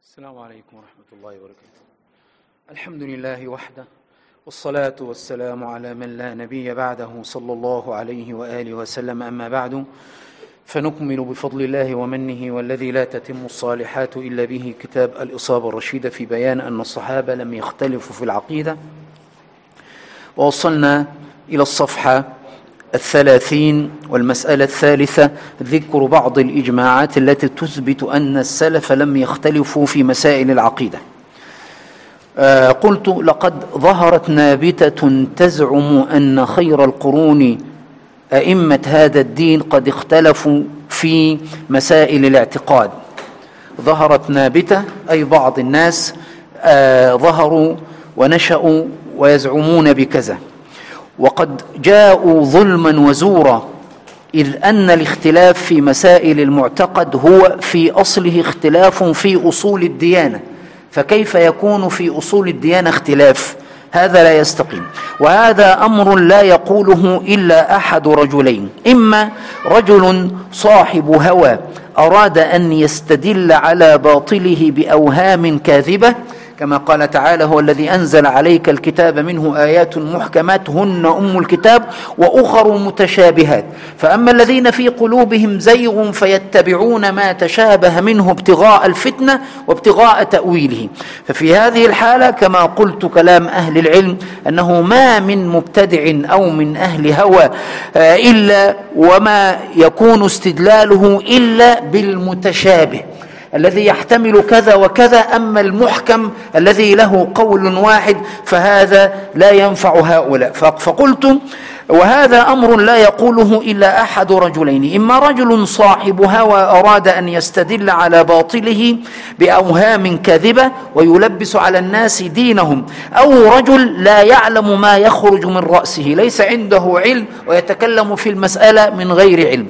السلام عليكم ورحمة الله وبركاته. الحمد لله وحده، والصلاة والسلام على من لا نبي بعده صلى الله عليه وآله وسلم. أما بعد، فنكمل بفضل الله ومنه والذي لا تتم الصالحات إلا به كتاب الإصابة الرشيدة في بيان أن الصحابة لم يختلفوا في العقيدة، ووصلنا إلى الصفحة 30 والمسألة الثالثة ذكر بعض الإجماعات التي تثبت أن السلف لم يختلفوا في مسائل العقيدة. قلت لقد ظهرت نابتة تزعم أن خير القرون أئمة هذا الدين قد اختلفوا في مسائل الاعتقاد. ظهرت نابتة أي بعض الناس ظهروا ونشأوا ويزعمون بكذا، وقد جاءوا ظلما وزورا، إذ أن الاختلاف في مسائل المعتقد هو في أصله اختلاف في أصول الديانة، فكيف يكون في أصول الديانة اختلاف؟ هذا لا يستقيم، وهذا أمر لا يقوله إلا أحد رجلين: إما رجل صاحب هوى أراد أن يستدل على باطله بأوهام كاذبة، كما قال تعالى: هو الذي أنزل عليك الكتاب منه آيات محكمات هن أم الكتاب وأخر متشابهات، فأما الذين في قلوبهم زيغ فيتبعون ما تشابه منه ابتغاء الفتنة وابتغاء تأويله. ففي هذه الحالة كما قلت كلام أهل العلم أنه ما من مبتدع أو من أهل هوى إلا وما يكون استدلاله إلا بالمتشابه الذي يحتمل كذا وكذا، أما المحكم الذي له قول واحد فهذا لا ينفع هؤلاء. فقلت وهذا أمر لا يقوله إلا أحد رجلين: إما رجل صاحب هوى أراد أن يستدل على باطله بأوهام كاذبة ويلبس على الناس دينهم، أو رجل لا يعلم ما يخرج من رأسه، ليس عنده علم ويتكلم في المسألة من غير علم،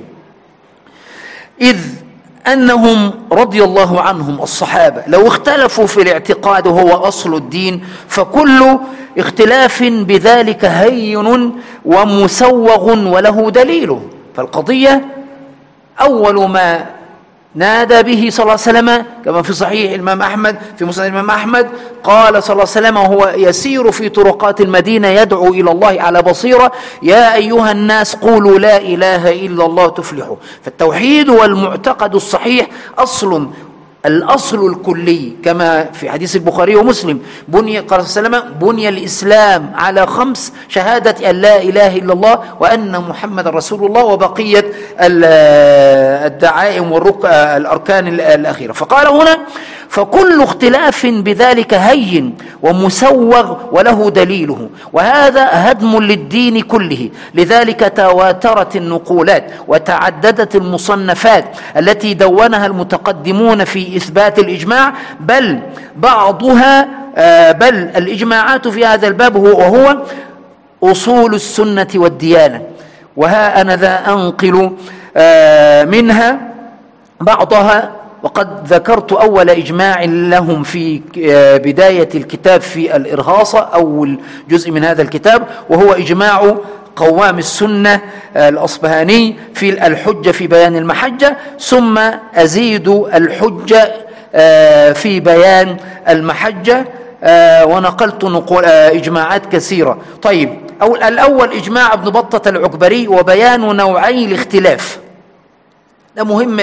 إذ أنهم رضي الله عنهم الصحابة لو اختلفوا في الاعتقاد وهو أصل الدين فكل اختلاف بذلك هين ومسوغ وله دليل. فالقضية أول ما نادى به صلى الله عليه وسلم كما في صحيح الإمام أحمد في مسند الإمام أحمد، قال صلى الله عليه وسلم وهو يسير في طرقات المدينة يدعو إلى الله على بصيرة: يا أيها الناس قولوا لا إله إلا الله تفلحوا. فالتوحيد والمعتقد الصحيح الأصل الكلي، كما في حديث البخاري ومسلم: قال صلى الله عليه وسلم: بني الإسلام على 5: شهادة أن لا إله إلا الله وأن محمد رسول الله، وبقية الدعائم والأركان الأخيرة. فقال هنا: فكل اختلاف بذلك هين ومسوغ وله دليله، وهذا هدم للدين كله. لذلك تواترت النقولات وتعددت المصنفات التي دونها المتقدمون في إثبات الإجماع، بل الإجماعات في هذا الباب وهو أصول السنة والديانة. وها أنا ذا أنقل منها بعضها، وقد ذكرت أول إجماع لهم في بداية الكتاب في الإرهاصة، أول جزء من هذا الكتاب، وهو إجماع قوام السنة الأصبهاني في الحجة في بيان المحجة، ثم أزيد الحجة في بيان المحجة، ونقلت إجماعات كثيرة. طيب، الأول إجماع ابن بطة العكبري وبيان نوعي الاختلاف. ده مهم.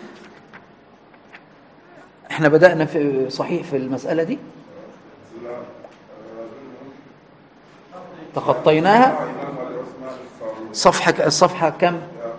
احنا بدأنا في صحيح في المسألة دي، تخطيناها. الصفحة كم؟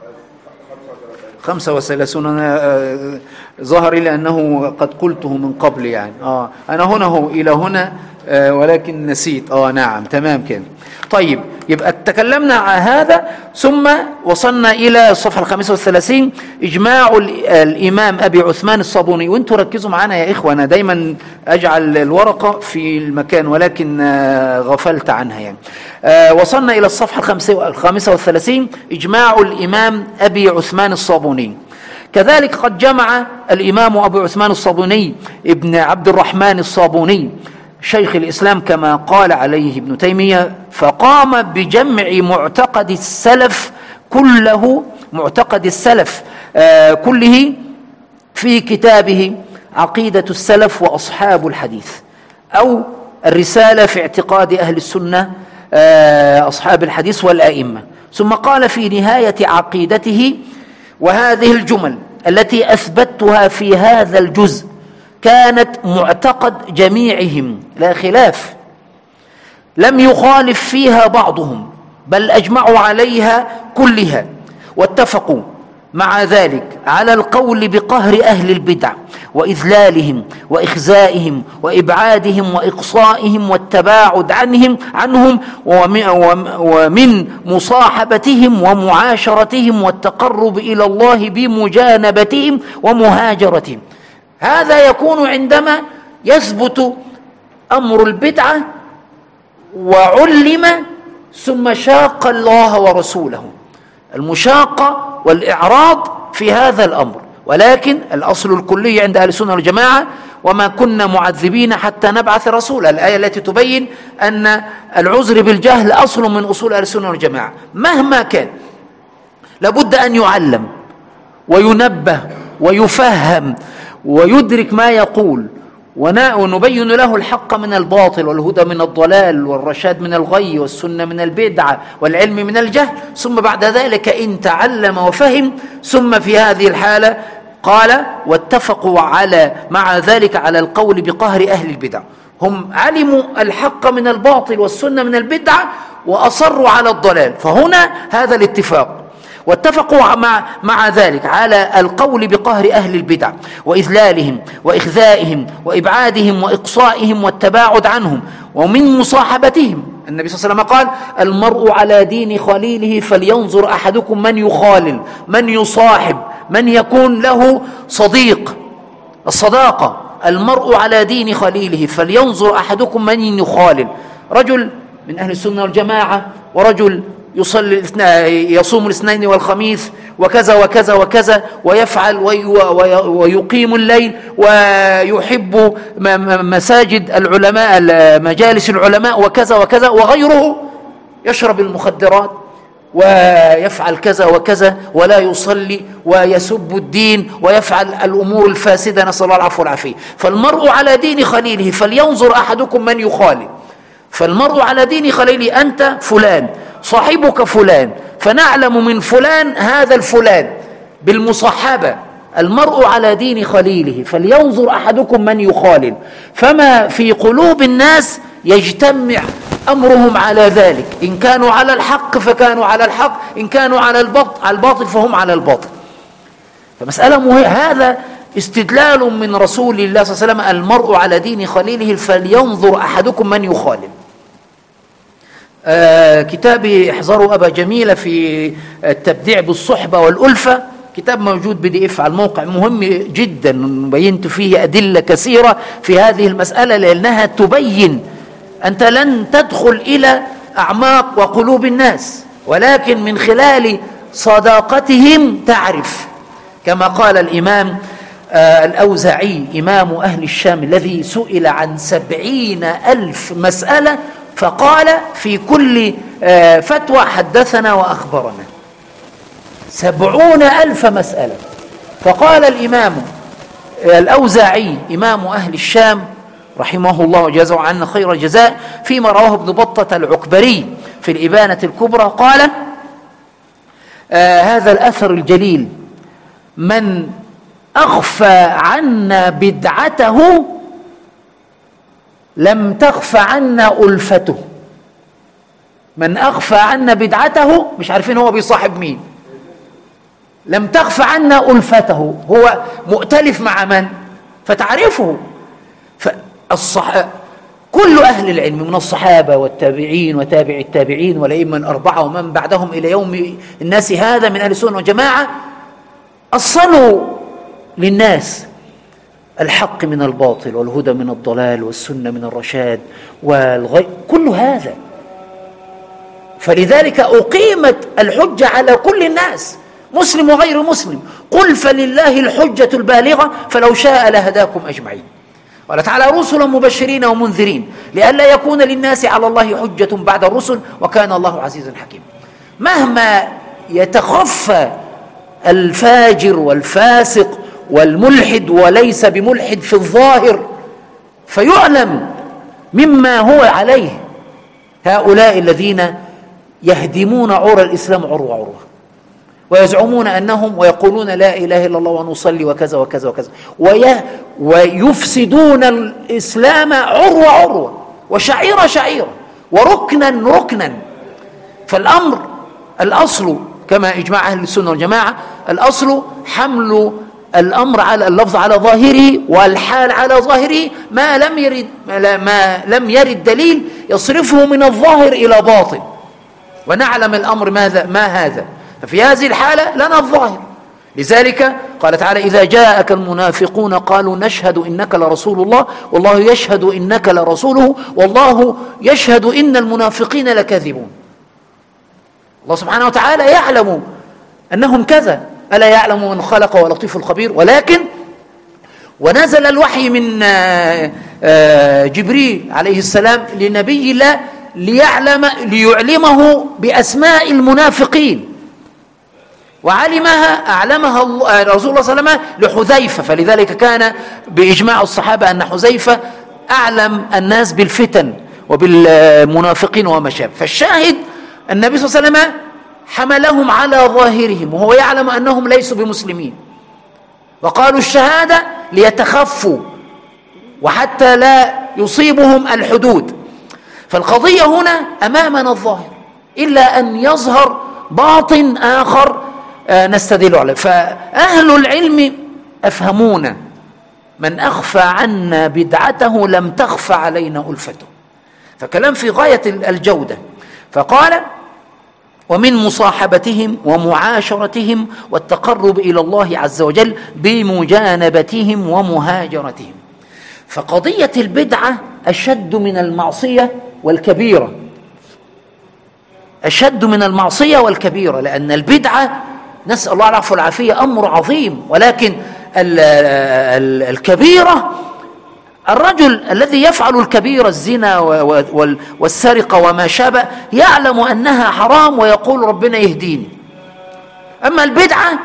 35. أنا ظهر لي أنه قد قلته من قبل، يعني أنا هنا هو إلى هنا، ولكن نسيت. نعم، تمام كده. طيب، يبقى تكلمنا عن هذا، ثم وصلنا إلى الصفحة 35: إجماع الإمام أبي عثمان الصابوني. وانتوا ركزوا معنا يا إخوة، أنا دايما أجعل الورقة في المكان ولكن غفلت عنها يعني. وصلنا إلى الصفحة 35: إجماع الإمام أبي عثمان الصابوني. كذلك قد جمع الإمام أبو عثمان الصابوني ابن عبد الرحمن الصابوني شيخ الإسلام كما قال عليه ابن تيمية، فقام بجمع معتقد السلف كله في كتابه عقيدة السلف وأصحاب الحديث، أو الرسالة في اعتقاد أهل السنة أصحاب الحديث والأئمة. ثم قال في نهاية عقيدته: وهذه الجمل التي أثبتها في هذا الجزء كانت معتقد جميعهم لا خلاف، لم يخالف فيها بعضهم، بل أجمعوا عليها كلها، واتفقوا مع ذلك على القول بقهر أهل البدع وإذلالهم وإخزائهم وإبعادهم وإقصائهم والتباعد عنهم ومن مصاحبتهم ومعاشرتهم والتقرب إلى الله بمجانبتهم ومهاجرتهم. هذا يكون عندما يثبت أمر البدعة وعلم ثم شاق الله ورسوله، المشاقة والإعراض في هذا الأمر. ولكن الأصل الكلي عند أهل السنة والجماعة: وما كنا معذبين حتى نبعث رسولا، الآية التي تبين أن العذر بالجهل أصل من أصول أهل السنة والجماعة. مهما كان لابد أن يعلم وينبه ويفهم ويدرك ما يقول، ونبين له الحق من الباطل والهدى من الضلال والرشاد من الغي والسنة من البدعة والعلم من الجهل. ثم بعد ذلك إن تعلم وفهم، ثم في هذه الحالة قال: واتفقوا مع ذلك على القول بقهر أهل البدع. هم علموا الحق من الباطل والسنة من البدعة وأصروا على الضلال، فهنا هذا الاتفاق. واتفقوا مع ذلك على القول بقهر أهل البدع وإذلالهم وإخذائهم وإبعادهم وإقصائهم والتباعد عنهم ومن مصاحبتهم. النبي صلى الله عليه وسلم قال: المرء على دين خليله فلينظر أحدكم من يخالل، من يصاحب، من يكون له صديق، الصداقة. المرء على دين خليله فلينظر أحدكم من يخالل. رجل من أهل السنة والجماعة ورجل يصوم الاثنين والخميس وكذا وكذا وكذا، ويفعل ويقيم الليل ويحب مساجد العلماء مجالس العلماء وكذا وكذا، وغيره يشرب المخدرات ويفعل كذا وكذا ولا يصلي ويسب الدين ويفعل الأمور الفاسدة، نسأل الله العفو والعافية. فالمرء على دين خليله فلينظر أحدكم من يخالل. فالمرء على دين خليله، أنت فلان، صاحبك فلان، فنعلم من فلان هذا الفلان بالمصاحبة. المرء على دين خليله فلينظر أحدكم من يخالل. فما في قلوب الناس يجتمع أمرهم على ذلك، إن كانوا على الحق فكانوا على الحق، إن كانوا على الباطل فهم على الباطل. فمسألة مهمة. هذا استدلال من رسول الله صلى الله عليه وسلم: المرء على دين خليله فلينظر أحدكم من يخالل. كتابي احذروا أبا جميلة في التبديع بالصحبة والألفة، كتاب موجود PDF على الموقع، مهم جدا، بينت فيه أدلة كثيرة في هذه المسألة، لأنها تبين أنت لن تدخل إلى أعماق وقلوب الناس، ولكن من خلال صداقتهم تعرف. كما قال الإمام الأوزاعي إمام أهل الشام الذي سئل عن 70,000 مسألة فقال في كل فتوى: حدثنا وأخبرنا. 70,000 مسألة. فقال الإمام الأوزاعي إمام أهل الشام رحمه الله وجزاه عنا خير الجزاء فيما رواه ابن بطة العكبري في الإبانة الكبرى، قال: هذا الأثر الجليل: من أخفى عنا بدعته لم تخفى عنا ألفته. من أخفى عنا بدعته، مش عارفين هو بيصاحب مين، لم تخفى عنا ألفته، هو مؤتلف مع من فتعرفه. كل أهل العلم من الصحابة والتابعين وتابع التابعين والأئمة الأربعة ومن بعدهم إلى يوم الناس هذا من أهل السنة والجماعة أصلوا للناس الحق من الباطل والهدى من الضلال والسنة من الرشاد والغي، كل هذا. فلذلك أقيمت الحجة على كل الناس، مسلم وغير مسلم. قل فلله الحجة البالغة فلو شاء لهداكم أجمعين. قال تعالى: رسلا مبشرين ومنذرين لئلا يكون للناس على الله حجة بعد الرسل وكان الله عزيزا حكيما. مهما يتخفى الفاجر والفاسق والملحد وليس بملحد في الظاهر، فيعلم مما هو عليه. هؤلاء الذين يهدمون عرى الإسلام عروة عروة، ويزعمون أنهم ويقولون لا إله إلا الله ونصلي وكذا وكذا وكذا، ويفسدون الإسلام عروة عروة وشعيرة شعيرة وركنا ركنا. فالأمر الأصل كما إجماع أهل السنة والجماعة، الأصل حمل الأمر على اللفظ على ظاهره والحال على ظاهره ما لم يرد دليل يصرفه من الظاهر إلى باطن، ونعلم الأمر ما هذا. ففي هذه الحالة لنا الظاهر. لذلك قال تعالى: إذا جاءك المنافقون قالوا نشهد إنك لرسول الله والله يشهد إنك لرسوله والله يشهد إن المنافقين لكاذبون. الله سبحانه وتعالى يعلم أنهم كذا، ألا يعلم من خلق ولطيف الخبير. ولكن ونزل الوحي من جبريل عليه السلام لنبي الله ليعلمه بأسماء المنافقين، أعلمها رسول الله صلى الله عليه وسلم لحذيفة. فلذلك كان بإجماع الصحابة أن حذيفة أعلم الناس بالفتن وبالمنافقين وما شابه. فالشاهد النبي صلى الله عليه وسلم حملهم على ظاهرهم وهو يعلم أنهم ليسوا بمسلمين، وقالوا الشهادة ليتخفوا وحتى لا يصيبهم الحدود. فالقضية هنا أمامنا الظاهر، إلا أن يظهر باطن آخر نستدل عليه. فأهل العلم أفهمون: من أخفى عنا بدعته لم تخفى علينا ألفته. فكلام في غاية الجودة. فقال: ومن مصاحبتهم ومعاشرتهم والتقرب إلى الله عز وجل بمجانبتهم ومهاجرتهم. فقضية البدعة أشد من المعصية والكبيرة، أشد من المعصية والكبيرة، لأن البدعة نسأل الله العفو والعافية أمر عظيم، ولكن الكبيرة الرجل الذي يفعل الكبيرة الزنا والسرقة وما شابه يعلم أنها حرام ويقول ربنا يهديني. أما البدعة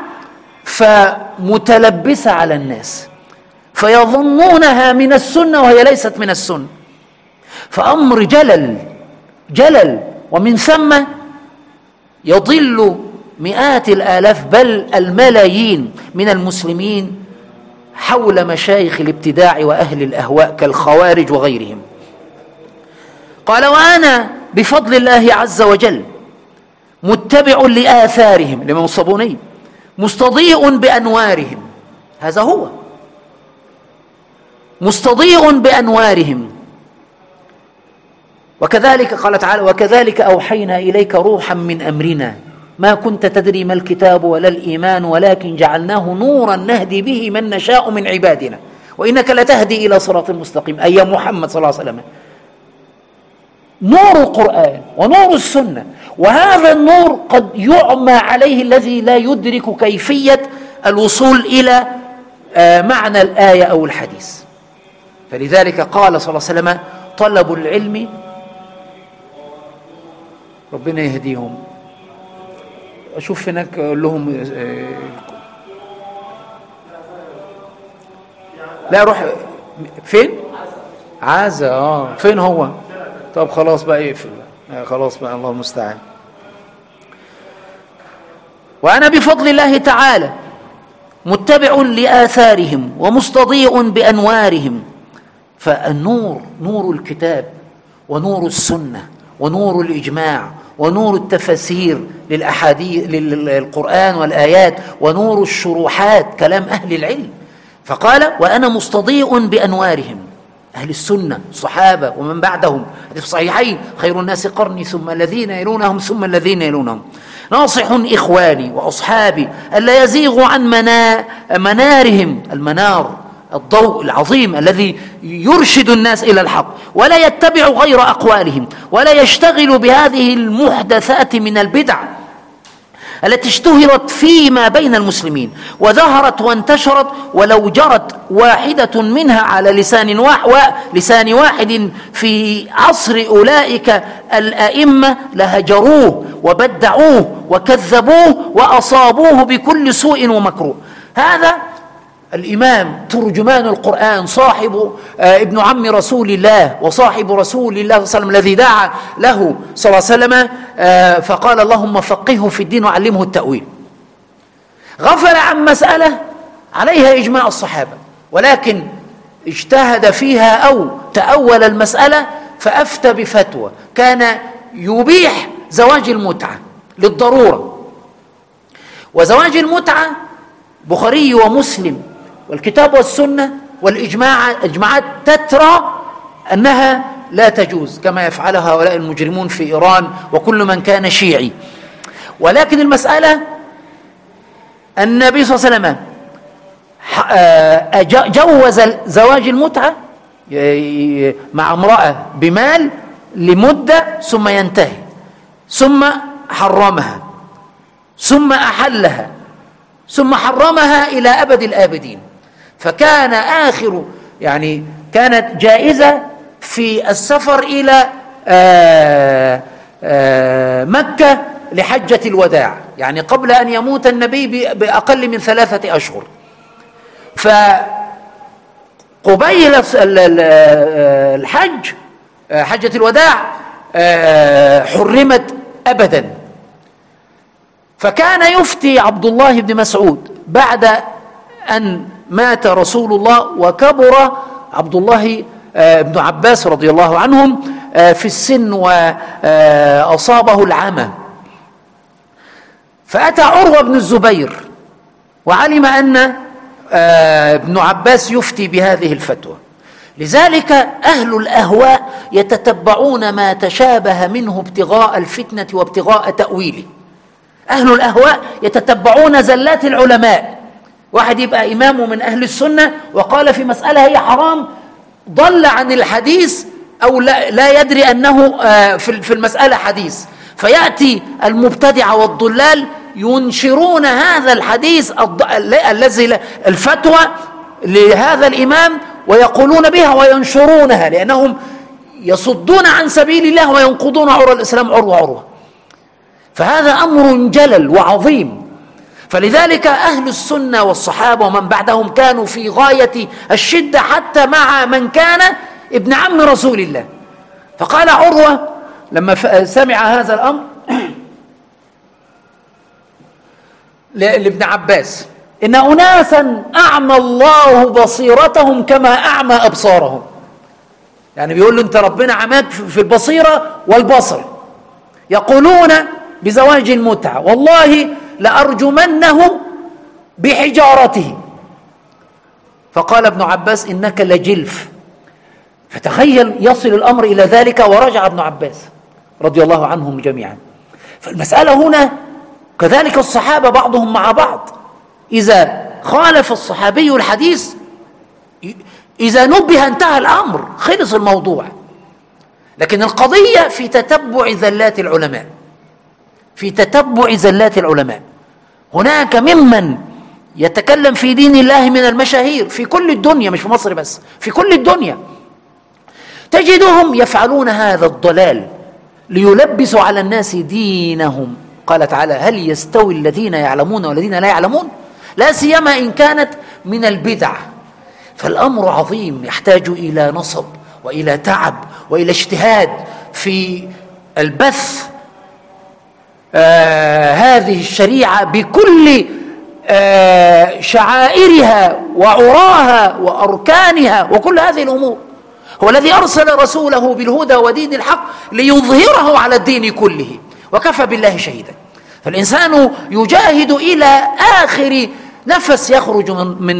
فمتلبسة على الناس فيظنونها من السنة وهي ليست من السنة، فأمر جلل، ومن ثم يضل مئات الآلاف بل الملايين من المسلمين حول مشايخ الابتداع وأهل الأهواء كالخوارج وغيرهم. قال: وأنا بفضل الله عز وجل متبع لآثارهم، الإمام الصابوني، مستضيء بأنوارهم. هذا هو مستضيء بأنوارهم. وكذلك قال تعالى: وكذلك أوحينا إليك روحا من أمرنا ما كنت تدري ما الكتاب ولا الإيمان ولكن جعلناه نورا نهدي به من نشاء من عبادنا وإنك لتهدي إلى صراط مستقيم. أي محمد صلى الله عليه وسلم نور القرآن ونور السنة، وهذا النور قد يعمى عليه الذي لا يدرك كيفية الوصول إلى معنى الآية أو الحديث. فلذلك قال صلى الله عليه وسلم: طلب العلم، ربنا يهديهم. أشوف هناك أقول لهم لا روح فين؟ عزة. فين هو؟ طب خلاص بقى اقفل، خلاص بقى، الله المستعان. وأنا بفضل الله تعالى متبع لآثارهم ومستضيء بأنوارهم. فالنور نور الكتاب ونور السنة ونور الإجماع ونور التفاسير للأحاديث للقرآن والآيات ونور الشروحات كلام أهل العلم. فقال: وأنا مستضيء بأنوارهم، أهل السنة الصحابة ومن بعدهم، في الصحيحين: خير الناس قرني ثم الذين يلونهم ثم الذين يلونهم. ناصح إخواني وأصحابي ألا يزيغوا عن منارهم، المنار الضوء العظيم الذي يرشد الناس إلى الحق، ولا يتبع غير أقوالهم، ولا يشتغل بهذه المحدثات من البدع التي اشتهرت فيما بين المسلمين وظهرت وانتشرت، ولو جرت واحدة منها على لسان واحد في عصر أولئك الأئمة لهجروه وبدعوه وكذبوه وأصابوه بكل سوء ومكروه. هذا الإمام ترجمان القرآن، صاحب ابن عم رسول الله وصاحب رسول الله صلى الله عليه وسلم، الذي دعا له صلى الله عليه وسلم فقال اللهم فقهه في الدين وعلمه التأويل. غفل عن مسألة عليها إجماع الصحابة، ولكن اجتهد فيها أو تأول المسألة فأفتى بفتوى كان يبيح زواج المتعة للضرورة. وزواج المتعة بخاري ومسلم والكتاب والسنة والإجماعات تترى أنها لا تجوز، كما يفعل هؤلاء المجرمون في إيران وكل من كان شيعي. ولكن المسألة النبي صلى الله عليه وسلم جوز زواج المتعة مع امرأة بمال لمدة ثم ينتهي، ثم حرمها، ثم أحلها، ثم حرمها إلى أبد الآبدين. فكان آخر يعني كانت جائزة في السفر إلى مكة لحجة الوداع، يعني قبل أن يموت النبي بأقل من 3 أشهر. فقبيل الحج حجة الوداع حرمت أبدا. فكان يفتي عبد الله بن مسعود بعد أن مات رسول الله وكبر عبد الله بن عباس رضي الله عنهم في السن وأصابه العمى، فأتى عروة بن الزبير وعلم أن ابن عباس يفتي بهذه الفتوى. لذلك أهل الأهواء يتتبعون ما تشابه منه ابتغاء الفتنة وابتغاء تأويله. أهل الأهواء يتتبعون زلات العلماء، واحد يبقى إمامه من أهل السنة وقال في مسألة هي حرام، ضل عن الحديث أو لا يدري أنه في المسألة حديث، فيأتي المبتدع والضلال ينشرون هذا الحديث الذي الفتوى لهذا الإمام ويقولون بها وينشرونها، لأنهم يصدون عن سبيل الله وينقضون عروة الإسلام عروة. فهذا أمر جلل وعظيم. فلذلك أهل السنة والصحابة ومن بعدهم كانوا في غاية الشدة حتى مع من كان ابن عم رسول الله. فقال عروة لما سمع هذا الأمر لابن عباس إن أناسا أعمى الله بصيرتهم كما أعمى أبصارهم، يعني بيقول له أنت ربنا عماك في البصيرة والبصر، يقولون بزواج المتعة والله لأرجمنه بحجارته. فقال ابن عباس إنك لجلف. فتخيل يصل الأمر إلى ذلك، ورجع ابن عباس رضي الله عنهم جميعا. فالمسألة هنا كذلك الصحابة بعضهم مع بعض، إذا خالف الصحابي الحديث إذا نبه انتهى الأمر، خلص الموضوع. لكن القضية في تتبع زلات العلماء، في تتبع زلات العلماء. هناك ممن يتكلم في دين الله من المشاهير في كل الدنيا، مش في مصر بس، في كل الدنيا تجدهم يفعلون هذا الضلال ليلبسوا على الناس دينهم. قال تعالى هل يستوي الذين يعلمون والذين لا يعلمون، لا سيما إن كانت من البدع. فالأمر عظيم يحتاج إلى نصب وإلى تعب وإلى اجتهاد في البث هذه الشريعة بكل شعائرها وعراها وأركانها وكل هذه الأمور. هو الذي أرسل رسوله بالهدى ودين الحق ليظهره على الدين كله، وكفى بالله شهيدا. فالإنسان يجاهد إلى آخر نفس يخرج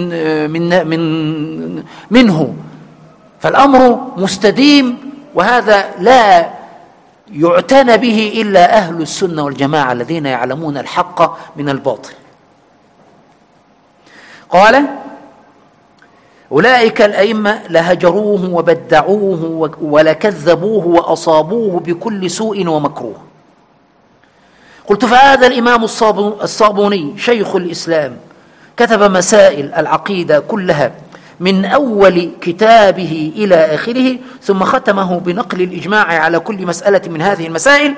منه. فالأمر مستديم، وهذا لا يعتنى به إلا أهل السنة والجماعة الذين يعلمون الحق من الباطل. قال أولئك الأئمة لهجروه وبدعوه ولكذبوه وأصابوه بكل سوء ومكروه. قلت فهذا الإمام الصابوني شيخ الإسلام كتب مسائل العقيدة كلها من أول كتابه إلى آخره، ثم ختمه بنقل الإجماع على كل مسألة من هذه المسائل،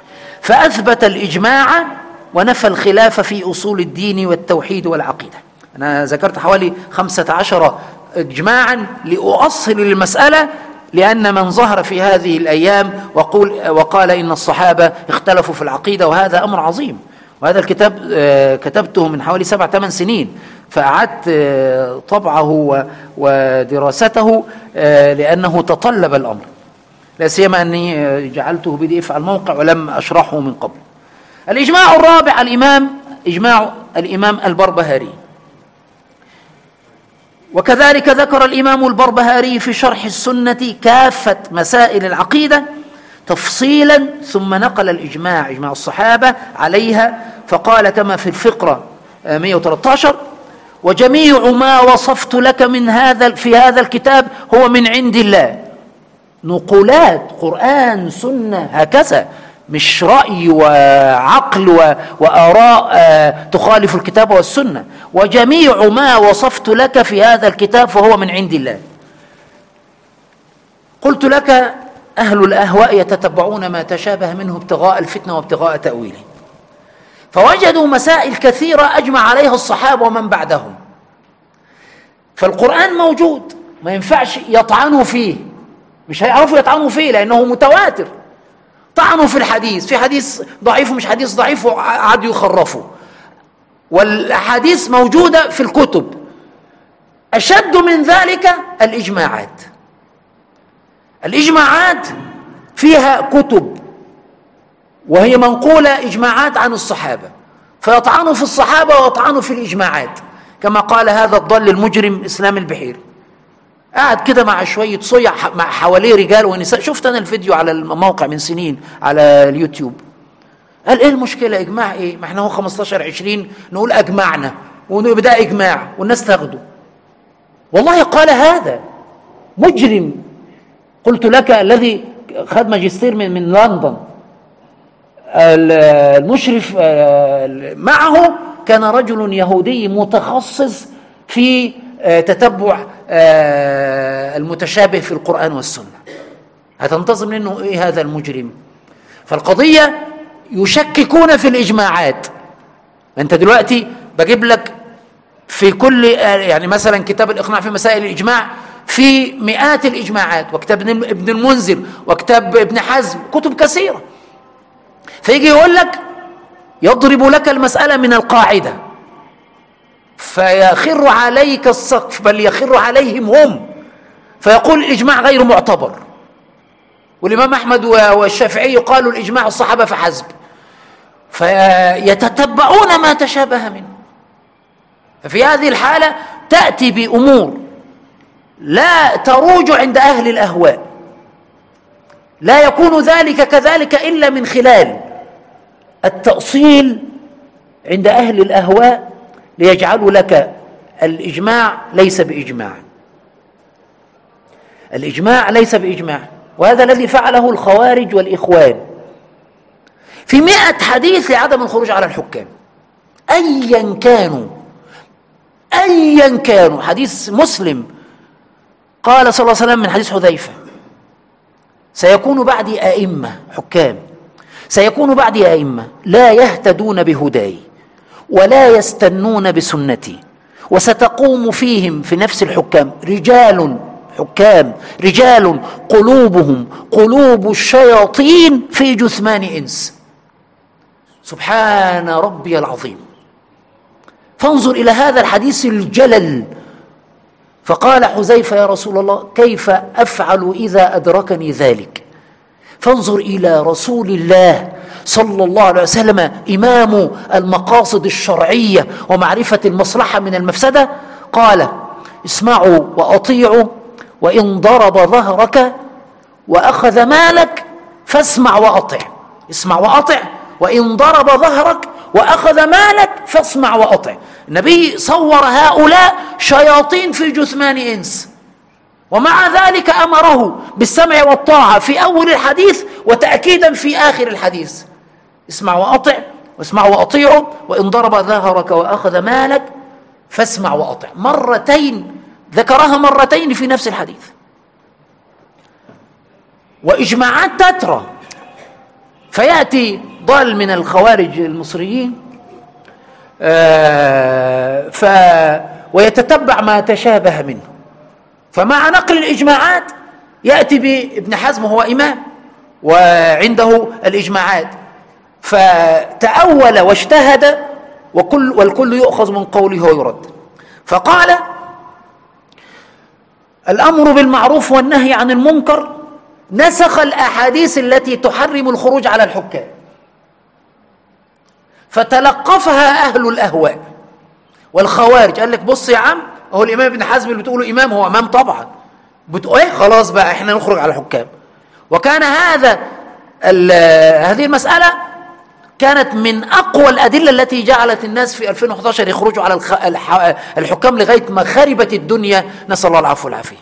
فأثبت الإجماع ونفى الخلاف في أصول الدين والتوحيد والعقيدة. أنا ذكرت حوالي 15 إجماعا لأؤصل المسألة، لأن من ظهر في هذه الأيام وقال إن الصحابة اختلفوا في العقيدة، وهذا أمر عظيم. وهذا الكتاب كتبته من حوالي 7-8 سنين، فأعدت طبعه ودراسته لأنه تطلب الأمر، لا سيما أني جعلته PDF على الموقع ولم أشرحه من قبل. الإجماع الرابع إجماع الإمام البربهاري، وكذلك ذكر الإمام البربهاري في شرح السنة كافة مسائل العقيدة تفصيلا، ثم نقل إجماع الصحابة عليها، فقال كما في الفقرة 113: وجميع ما وصفت لك في هذا الكتاب هو من عند الله. نقولات قرآن سنة هكذا، مش رأي وعقل وآراء تخالف الكتاب والسنة. وجميع ما وصفت لك في هذا الكتاب فهو من عند الله. قلت لك أهل الأهواء يتتبعون ما تشابه منه ابتغاء الفتنة وابتغاء تأويله، فوجدوا مسائل كثيرة أجمع عليها الصحابة ومن بعدهم. فالقرآن موجود، ما ينفعش يطعنوا فيه، مش هيعرفوا يطعنوا فيه لأنه متواتر. طعنوا في الحديث، في حديث ضعيف ومش حديث ضعيف، وقعدوا يخرفوا. والأحاديث موجودة في الكتب. أشد من ذلك الإجماعات فيها كتب وهي منقولة إجماعات عن الصحابة، فيطعنوا في الصحابة ويطعنوا في الإجماعات، كما قال هذا الضل المجرم إسلام البحيري. قاعد كده مع شوية صيع مع حواليه رجال ونساء. شفت أنا الفيديو على الموقع من سنين على اليوتيوب. قال إيه المشكلة؟ إجماع إيه؟ ما إحنا هو 15-20 نقول أجمعنا ونبدأ إجماع والناس تاخده. والله قال هذا مجرم. قلت لك الذي خد ماجستير من لندن، المشرف معه كان رجل يهودي متخصص في تتبع المتشابه في القرآن والسنة. هتنتظر منه إيه هذا المجرم؟ فالقضية يشككون في الإجماعات. أنت دلوقتي بجيب لك في كل يعني مثلا كتاب الإقناع في مسائل الإجماع في مئات الإجماعات، وكتاب ابن المنذر وكتاب ابن حزم، كتب كثيرة. فيجي يقول لك يضرب لك المسألة من القاعدة فيخر عليك السقف، بل يخر عليهم هم، فيقول الإجماع غير معتبر. والإمام أحمد والشافعي قالوا الإجماع الصحابة فحسب، فيتتبعون ما تشابه منه. ففي هذه الحالة تأتي بأمور لا تروج عند أهل الأهواء، لا يكون ذلك كذلك إلا من خلال التأصيل عند أهل الأهواء، ليجعلوا لك الإجماع ليس بإجماع. الإجماع ليس بإجماع، وهذا الذي فعله الخوارج والإخوان في 100 حديث لعدم الخروج على الحكام أيا كانوا. حديث مسلم قال صلى الله عليه وسلم من حديث حذيفة: سيكون بعدي أئمة حكام، سيكون بعدي أئمة لا يهتدون بهداي ولا يستنون بسنتي، وستقوم فيهم في نفس الحكام رجال قلوبهم قلوب الشياطين في جثمان إنس. سبحان ربي العظيم. فانظر إلى هذا الحديث الجلل. فقال حذيفة: يا رسول الله كيف أفعل إذا أدركني ذلك؟ فانظر إلى رسول الله صلى الله عليه وسلم إمام المقاصد الشرعية ومعرفة المصلحة من المفسدة. قال: اسمعوا وأطيعوا، وإن ضرب ظهرك وأخذ مالك فاسمع وأطع. اسمع وأطع، وإن ضرب ظهرك وأخذ مالك فاسمع وأطع. النبي صور هؤلاء شياطين في جثمان إنس، ومع ذلك أمره بالسمع والطاعة في أول الحديث وتأكيدا في آخر الحديث: اسمع وأطع، واسمع وأطيعوا، وإن ضرب ظهرك وأخذ مالك فاسمع وأطع. مرتين ذكرها، مرتين في نفس الحديث. وإجماعات تترى. فيأتي ضال من الخوارج المصريين ويتتبع ما تشابه منه. فمع نقل الإجماعات يأتي بابن حزم وهو إمام وعنده الإجماعات، فتأول واجتهد والكل يؤخذ من قوله ويرد. فقال: الأمر بالمعروف والنهي عن المنكر نسخ الأحاديث التي تحرم الخروج على الحكام، فتلقفها أهل الأهواء والخوارج. قال لك: بص يا عم، هو الإمام ابن حزم اللي بتقوله إمام، هو إمام طبعا، بتقول إيه خلاص بقى إحنا نخرج على الحكام. وكان هذه المسألة كانت من أقوى الأدلة التي جعلت الناس في 2011 يخرجوا على الحكام لغاية ما خربت الدنيا، نسأل الله العفو والعافية.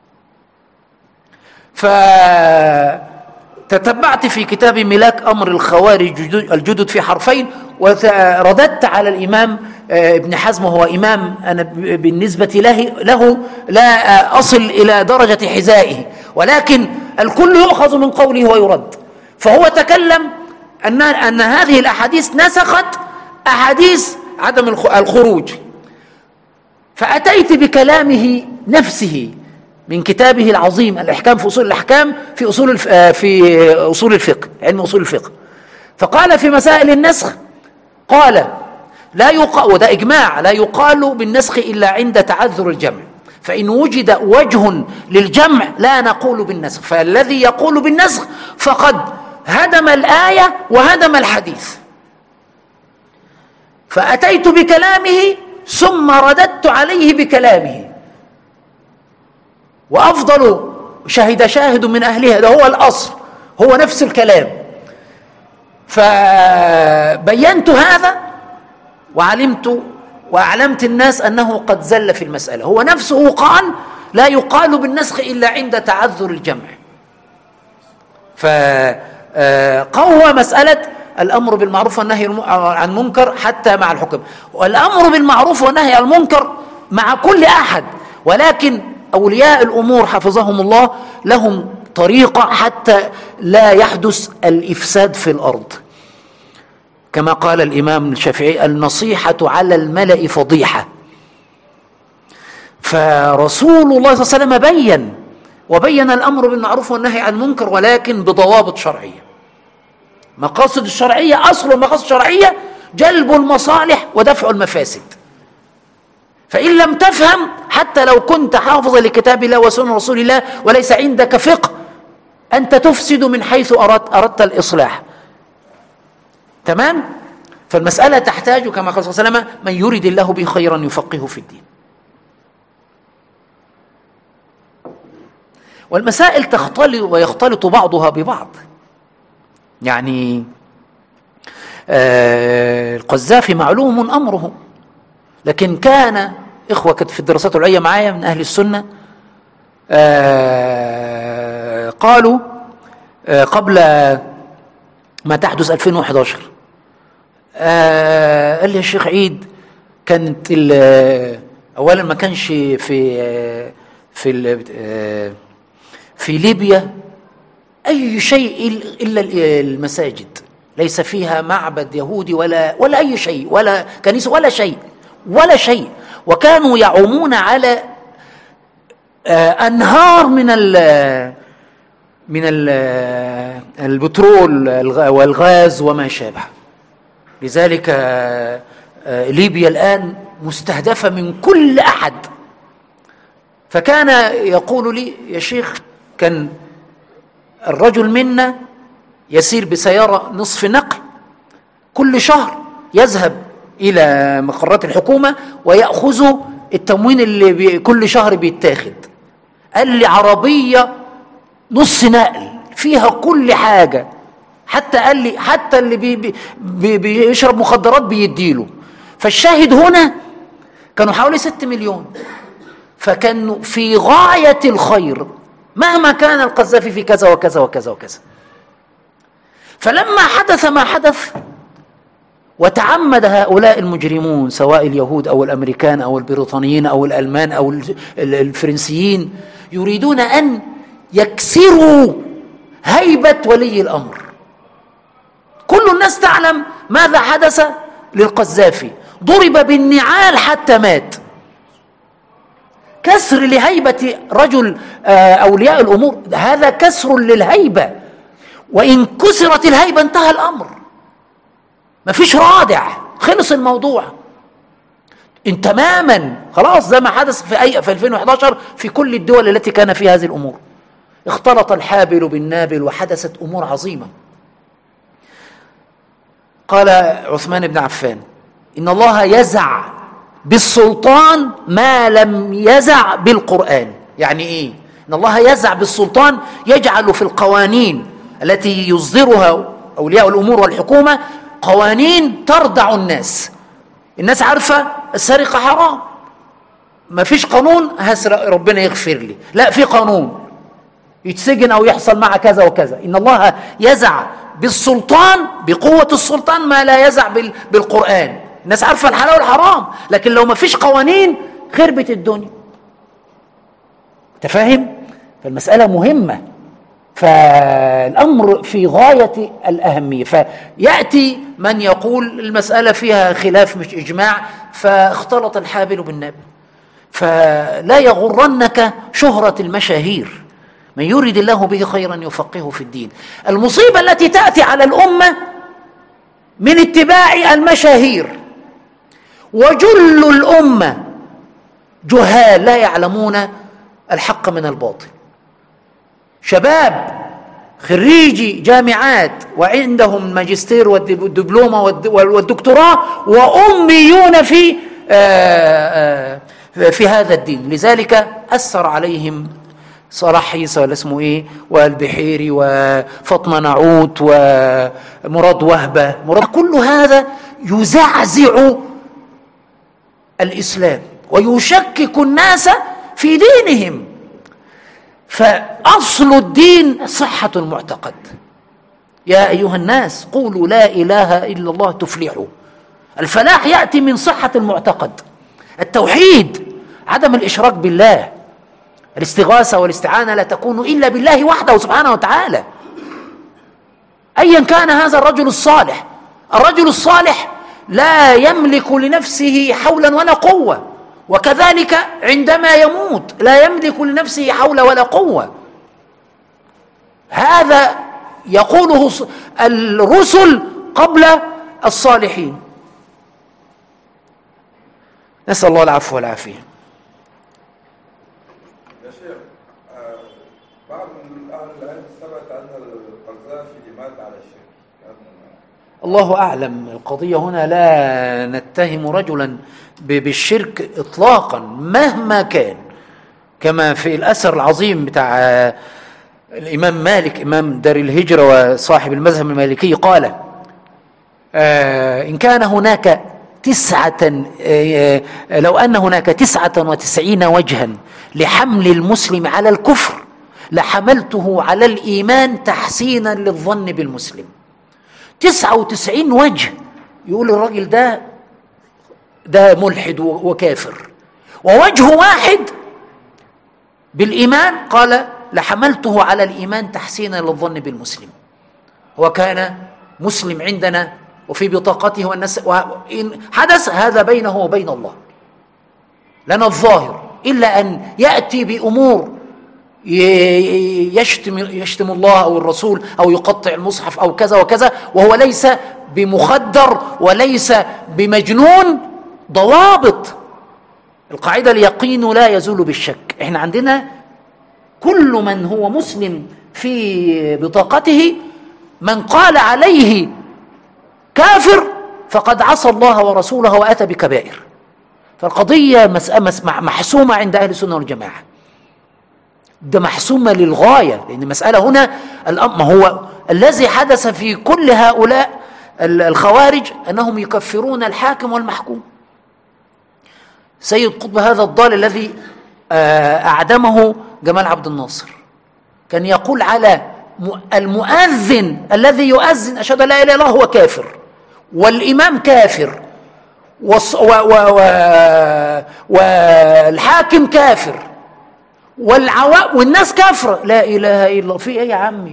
فتتبعت في كتاب ملاك أمر الخوارج الجدد في حرفين، ورددت على الإمام ابن حزم، وهو إمام أنا بالنسبة له لا أصل إلى درجة حذائه، ولكن الكل يؤخذ من قوله ويرد. فهو تكلم أن هذه الأحاديث نسخت أحاديث عدم الخروج، فأتيت بكلامه نفسه من كتابه العظيم الإحكام في أصول الأحكام في أصول الفقه، علم أصول الفقه. فقال في مسائل النسخ، قال: وده إجماع، لا يقال بالنسخ إلا عند تعذر الجمع، فإن وجد وجه للجمع لا نقول بالنسخ، فالذي يقول بالنسخ فقد هدم الآية وهدم الحديث. فأتيت بكلامه ثم رددت عليه بكلامه، وأفضل شاهد من أهلها، ده هو الأصل، هو نفس الكلام. فبينت هذا وأعلمت الناس أنه قد زل في المسألة. هو نفسه قال: لا يقال بالنسخ إلا عند تعذر الجمع. فقوى مسألة الأمر بالمعروف والنهي عن المنكر حتى مع الحكم، والأمر بالمعروف والنهي عن المنكر مع كل أحد، ولكن أولياء الأمور حفظهم الله لهم طريقة حتى لا يحدث الإفساد في الأرض، كما قال الإمام الشافعي: النصيحة على الملأ فضيحة. فرسول الله صلى الله عليه وسلم وبين الأمر بالمعروف والنهي عن المنكر، ولكن بضوابط شرعية. مقاصد الشرعية، أصل المقاصد الشرعية جلب المصالح ودفع المفاسد. فإن لم تفهم، حتى لو كنت حافظا لكتاب الله وسنة رسول الله وليس عندك فقه، أنت تفسد من حيث أردت الإصلاح. تمام؟ فالمسألة تحتاج كما قال صلى الله عليه وسلم: من يريد الله به خيرا يفقهه في الدين. والمسائل تختلط ويختلط بعضها ببعض. يعني القذافي معلوم أمره، لكن كان إخوة كانت في الدراسات العليا معايا من أهل السنة قالوا قبل ما تحدث 2011، قال لي: يا شيخ عيد، كانت أولا ما كانش في ليبيا أي شيء إلا المساجد، ليس فيها معبد يهودي ولا أي شيء، ولا كنيسة ولا شيء، وكانوا يعومون على أنهار من البترول والغاز وما شابه. لذلك ليبيا الآن مستهدفة من كل أحد. فكان يقول لي: يا شيخ، كان الرجل منا يسير بسيارة نصف نقل، كل شهر يذهب إلى مقرات الحكومة ويأخذ التموين اللي كل شهر بيتاخد. قال لي: عربية نص نقل فيها كل حاجة، حتى قال لي حتى اللي بيشرب مخدرات بيديله. فالشاهد هنا كانوا حوالي 6 مليون، فكانوا في غاية الخير مهما كان القذافي في كذا وكذا وكذا وكذا. فلما حدث ما حدث وتعمد هؤلاء المجرمون، سواء اليهود أو الأمريكان أو البريطانيين أو الألمان أو الفرنسيين، يريدون أن يكسروا هيبة ولي الأمر. كل الناس تعلم ماذا حدث للقذافي، ضرب بالنعال حتى مات. كسر لهيبة رجل أولياء الأمور، هذا كسر للهيبة، وإن كسرت الهيبة انتهى الأمر، ما فيش رادع، خلص الموضوع تماما خلاص، زي ما حدث في 2011 في كل الدول التي كان فيها هذه الأمور. اختلط الحابل بالنابل وحدثت أمور عظيمة. قال عثمان بن عفان: إن الله يزع بالسلطان ما لم يزع بالقرآن. يعني إيه؟ إن الله يزع بالسلطان، يجعل في القوانين التي يصدرها أولياء الأمور والحكومة قوانين تردع الناس. الناس عارفة السرقة حرام، ما فيش قانون هسرق ربنا يغفر لي، لا، في قانون يتسجن أو يحصل مع كذا وكذا. إن الله يزع بالسلطان، بقوة السلطان، ما لا يزع بالقرآن. الناس عارفة الحلال والحرام، لكن لو ما فيش قوانين خربت الدنيا. تفهم؟ فالمسألة مهمة، فالأمر في غاية الأهمية. فيأتي من يقول المسألة فيها خلاف مش إجماع، فاختلط الحابل بالنابل. فلا يغرنك شهرة المشاهير، من يريد الله به خيرا يفقهه في الدين. المصيبة التي تأتي على الأمة من اتباع المشاهير، وجل الأمة جهال لا يعلمون الحق من الباطل. شباب خريجي جامعات وعندهم الماجستير والدبلومة والدكتوراه، وأميون في هذا الدين. لذلك أثر عليهم صلاح عيسى ولا اسمه ايه، والبحيري وفاطمة نعوت ومراد وهبة، كل هذا يزعزع الإسلام ويشكك الناس في دينهم. فأصل الدين صحة المعتقد. يا أيها الناس قولوا لا إله إلا الله تفلحوا. الفلاح يأتي من صحة المعتقد، التوحيد، عدم الإشراك بالله. الاستغاثة والاستعانة لا تكون إلا بالله وحده سبحانه وتعالى، أيا كان هذا الرجل الصالح. الرجل الصالح لا يملك لنفسه حولا ولا قوة، وكذلك عندما يموت لا يملك لنفسه حول ولا قوة. هذا يقوله الرسل قبل الصالحين. نسأل الله العفو والعافية. يا شيخ، بعض أهل العلم ثبت أن القذافي مات على الشرك. الله أعلم. القضية هنا لا نتهم رجلا بالشرك إطلاقا مهما كان، كما في الأثر العظيم بتاع الإمام مالك إمام دار الهجرة وصاحب المذهب المالكي، قال: إن كان هناك لو أن هناك 99 وجها لحمل المسلم على الكفر لحملته على الإيمان تحسينا للظن بالمسلم. 99 وجه يقول الراجل ده ملحد وكافر، ووجه واحد بالإيمان قال لحملته على الإيمان تحسينا للظن بالمسلم. هو كان مسلم عندنا وفي بطاقته، والناس وإن حدث هذا بينه وبين الله، لنا الظاهر، إلا أن يأتي بأمور يشتم الله أو الرسول أو يقطع المصحف أو كذا وكذا، وهو ليس بمخدر وليس بمجنون. ضوابط القاعدة: اليقين لا يزول بالشك. احنا عندنا كل من هو مسلم في بطاقته من قال عليه كافر فقد عصى الله ورسوله وأتى بكبائر. فالقضية محسومة عند أهل السنة والجماعة، ده محسومة للغاية، لأن المسألة هنا ما هو الذي حدث في كل هؤلاء الخوارج أنهم يكفرون الحاكم والمحكوم. سيد قطب هذا الضال الذي أعدمه جمال عبد الناصر كان يقول على المؤذن الذي يؤذن أشهد أن لا إله إلا الله هو كافر، والإمام كافر، والحاكم كافر، والناس كافرة. لا إله إلا الله، في إيه يا عمي؟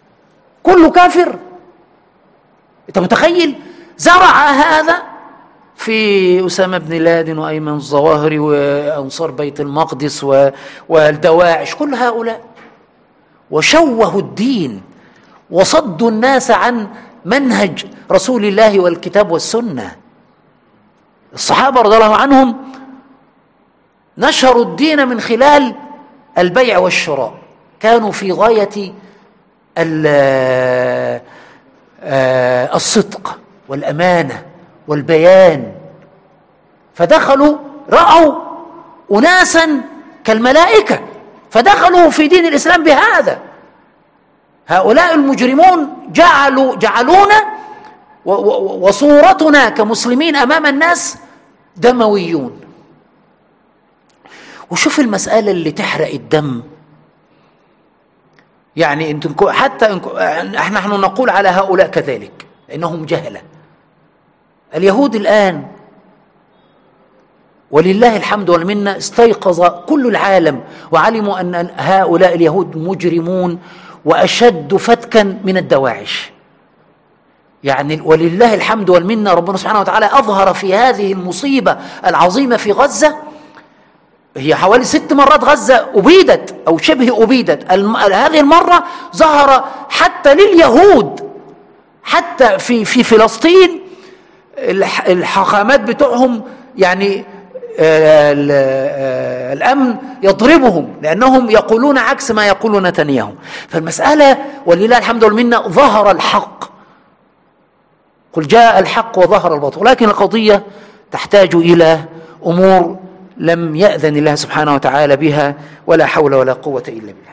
كله كافر. أنت متخيل؟ زرع هذا في أسامة بن لادن وأيمن الظواهري وأنصار بيت المقدس والدواعش، كل هؤلاء، وشوهوا الدين وصدوا الناس عن منهج رسول الله والكتاب والسنة. الصحابة رضي الله عنهم نشروا الدين من خلال البيع والشراء، كانوا في غاية الصدق والأمانة والبيان، فدخلوا رأوا أناسا كالملائكة فدخلوا في دين الإسلام بهذا. هؤلاء المجرمون جعلونا وصورتنا كمسلمين أمام الناس دمويون. وشوف المسألة اللي تحرق الدم، يعني حتى نحن نقول على هؤلاء كذلك لأنهم جهلة. اليهود الآن ولله الحمد والمنة استيقظ كل العالم وعلموا أن هؤلاء اليهود مجرمون وأشد فتكا من الدواعش. يعني ولله الحمد والمنة ربنا سبحانه وتعالى أظهر في هذه المصيبة العظيمة في غزة، هي حوالي 6 مرات غزة أبيدت أو شبه أبيدت، هذه المرة ظهر حتى لليهود، حتى في فلسطين الحاخامات بتوعهم يعني الأمن يضربهم لأنهم يقولون عكس ما يقول نتنياهو. فالمسألة ولله الحمد والمنة ظهر الحق، قل جاء الحق وظهر الباطل، ولكن القضية تحتاج إلى أمور لم يأذن الله سبحانه وتعالى بها، ولا حول ولا قوة إلا بالله.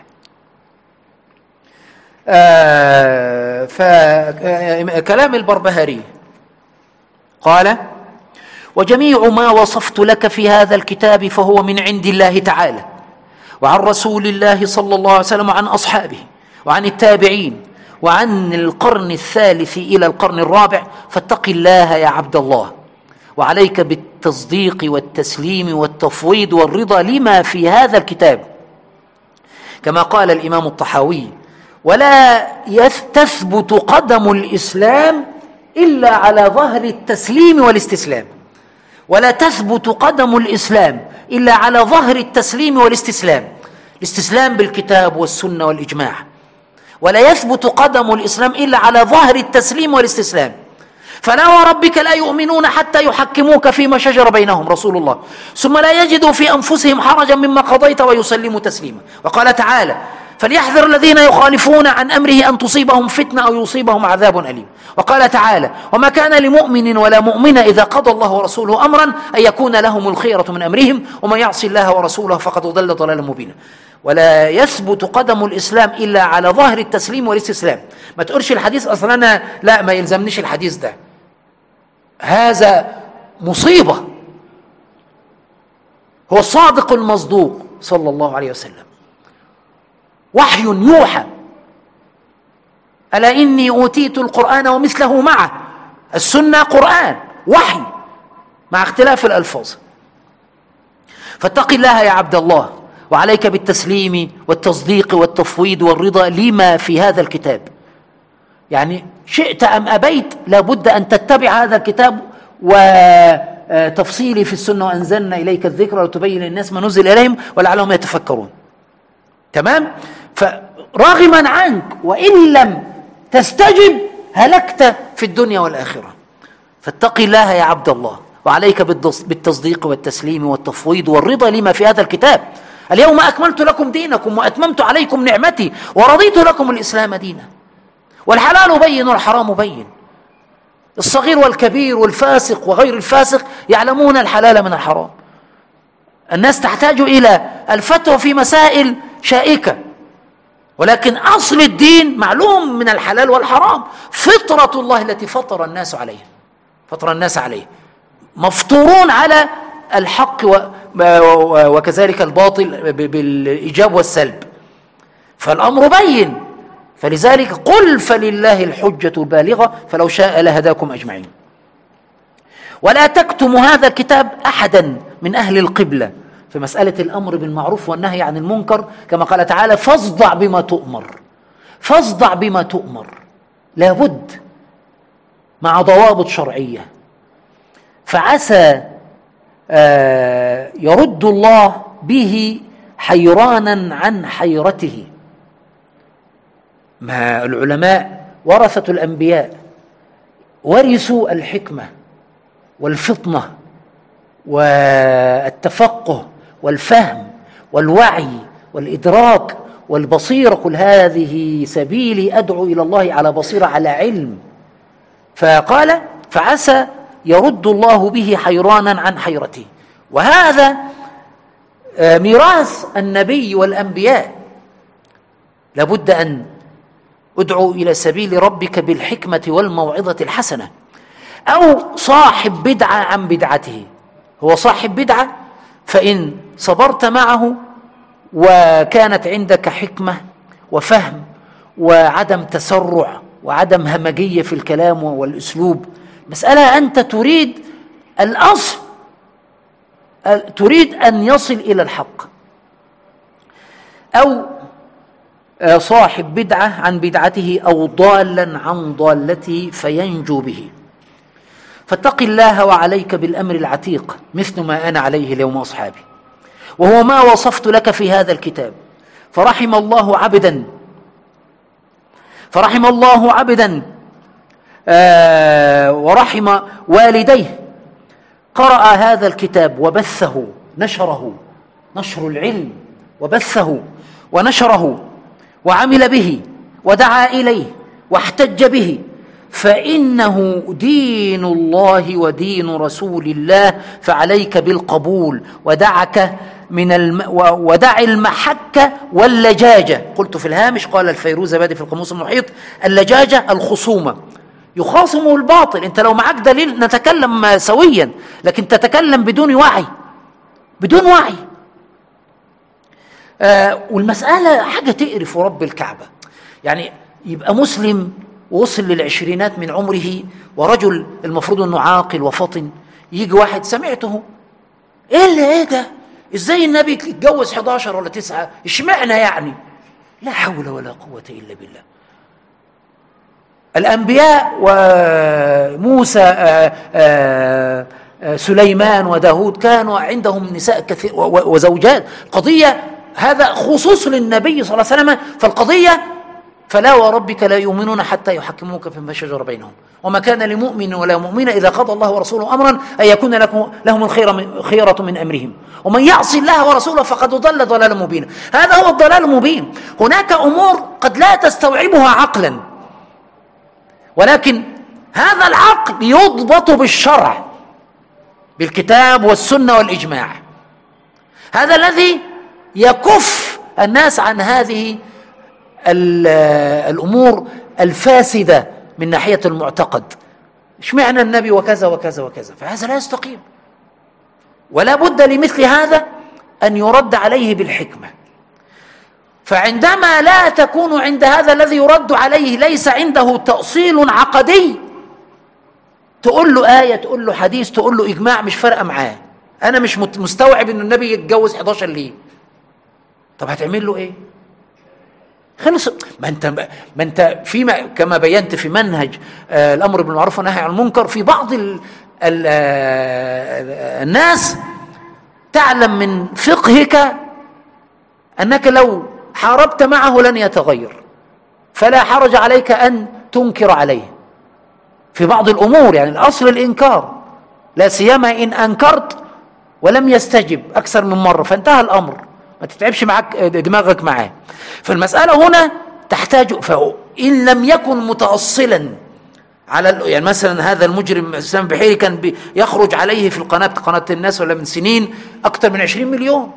فكلام البربهاري قال: وجميع ما وصفت لك في هذا الكتاب فهو من عند الله تعالى وعن رسول الله صلى الله عليه وسلم وعن أصحابه وعن التابعين وعن القرن الثالث إلى القرن الرابع، فاتق الله يا عبد الله، وعليك بالتصديق والتسليم والتفويض والرضا لما في هذا الكتاب، كما قال الإمام الطحاوي: ولا تثبت قدم الإسلام إلا على ظهر التسليم والاستسلام. ولا تثبت قدم الإسلام إلا على ظهر التسليم والاستسلام، الاستسلام بالكتاب والسنة والإجماع. ولا يثبت قدم الإسلام إلا على ظهر التسليم والاستسلام. فلا وربك لا يؤمنون حتى يحكموك فيما شجر بينهم، رسول الله، ثم لا يجدوا في أنفسهم حرجا مما قضيت ويسلموا تسليما. وقال تعالى: فليحذر الذين يخالفون عن أمره أن تصيبهم فتنة أو يصيبهم عذاب أليم. وقال تعالى: وما كان لمؤمن ولا مؤمنة إذا قضى الله ورسوله أمرا أن يكون لهم الخيرة من أمرهم ومن يعص الله ورسوله فقد ضل ضلالا مبينا. ولا يثبت قدم الإسلام إلا على ظهر التسليم والاستسلام. ما تقولش الحديث أصلا أنا لا ما يلزمنيش الحديث ده، هذا مصيبة. هو الصادق المصدوق صلى الله عليه وسلم، وحي يوحى: ألا إني أوتيت القرآن ومثله معه. السنة قرآن وحي مع اختلاف الألفاظ. فاتق الله يا عبد الله، وعليك بالتسليم والتصديق والتفويض والرضا لما في هذا الكتاب. يعني شئت أم أبيت لابد أن تتبع هذا الكتاب وتفصيلي في السنة، وأنزلنا إليك الذكر لتبين للناس ما نزل إليهم ولعلهم يتفكرون. تمام؟ فراغما عنك وإن لم تستجب هلكت في الدنيا والآخرة. فاتق الله يا عبد الله، وعليك بالتصديق والتسليم والتفويض والرضا لما في هذا الكتاب. اليوم أكملت لكم دينكم وأتممت عليكم نعمتي ورضيت لكم الإسلام دينا. والحلال بين والحرام بين. الصغير والكبير والفاسق وغير الفاسق يعلمون الحلال من الحرام. الناس تحتاج إلى الفتوى في مسائل شائكة، ولكن أصل الدين معلوم من الحلال والحرام. فطرة الله التي فطر الناس عليه، مفطورون على الحق وكذلك الباطل بالإيجاب والسلب. فالأمر بين، فلذلك قل فلله الحجة البالغة فلو شاء لهداكم أجمعين. ولا تكتم هذا الكتاب أحدا من أهل القبلة في مسألة الأمر بالمعروف والنهي عن المنكر، كما قال تعالى: فاصدع بما تؤمر. لابد مع ضوابط شرعية. فعسى يرد الله به حيرانا عن حيرته. ما العلماء ورثة الأنبياء، ورثوا الحكمة والفطنة والتفقه والفهم والوعي والإدراك والبصيرة. كل هذه سبيلي أدعو إلى الله على بصيرة، على علم. فقال فعسى يرد الله به حيرانا عن حيرته. وهذا ميراث النبي والأنبياء. لابد أن ادعو إلى سبيل ربك بالحكمة والموعظة الحسنة. أو صاحب بدعة عن بدعته، هو صاحب بدعة، فإن صبرت معه وكانت عندك حكمة وفهم وعدم تسرع وعدم همجية في الكلام والأسلوب، مسألة أنت تريد الأصل، تريد أن يصل إلى الحق. أو صاحب بدعة عن بدعته، أو ضالا عن ضالته فينجو به. فاتق الله وعليك بالأمر العتيق مثل ما أنا عليه اليوم أصحابي، وهو ما وصفت لك في هذا الكتاب. فرحم الله عبدا ورحم والديه قرأ هذا الكتاب وبثه، نشر العلم، وبثه ونشره وعمل به ودعا إليه واحتج به، فإنه دين الله ودين رسول الله، فعليك بالقبول ودع المحكة واللجاجة. قلت في الهامش، قال الفيروزابادي في القاموس المحيط: اللجاجة الخصومة، يخاصم الباطل. انت لو معك دليل نتكلم سويا، لكن تتكلم بدون وعي. والمسألة حاجة تقرف رب الكعبة. يعني يبقى مسلم ووصل للعشرينات من عمره، ورجل المفروض انه عاقل وفطن، يجي واحد سمعته: ايه ده؟ ازاي النبي اتجوز 11 ولا 9؟ اشمعنى يعني؟ لا حول ولا قوة الا بالله. الانبياء وموسى سليمان وداود كانوا عندهم نساء كثير وزوجات. قضية هذا خصوص للنبي صلى الله عليه وسلم. فالقضية: فلا وربك لا يؤمنون حتى يحكموك فيما شجر بينهم وما كان لمؤمن ولا مؤمنة إذا قضى الله ورسوله أمرا أن يكون لهم الخيرة من أمرهم ومن يعص الله ورسوله فقد ضل ضلالا مبينا. هذا هو الضلال المبين. هناك أمور قد لا تستوعبها عقلا، ولكن هذا العقل يضبط بالشرع، بالكتاب والسنة والإجماع. هذا الذي يكف الناس عن هذه الأمور الفاسدة من ناحية المعتقد. اشمعنى النبي وكذا وكذا وكذا؟ فهذا لا يستقيم، ولا بد لمثل هذا أن يرد عليه بالحكمة. فعندما لا تكون عند هذا الذي يرد عليه ليس عنده تأصيل عقدي، تقول له آية، تقول له حديث، تقول له إجماع، مش فارقة معاه. أنا مش مستوعب إن النبي يتجوز 11 ليه؟ طب هتعمل له إيه؟ خلص. ما انت فيما كما بينت في منهج الامر بالمعروف والنهي عن المنكر، في بعض الناس تعلم من فقهك انك لو حاربت معه لن يتغير، فلا حرج عليك ان تنكر عليه في بعض الامور. يعني الاصل الانكار، لا سيما ان انكرت ولم يستجب اكثر من مره، فانتهى الامر، ما تتعبش معك دماغك معاه. فالمسألة هنا تحتاج، فإن لم يكن متأصلا على يعني مثلا هذا المجرم اسلام بحيري كان يخرج عليه في قناة الناس ولا من سنين أكثر من 20 مليون،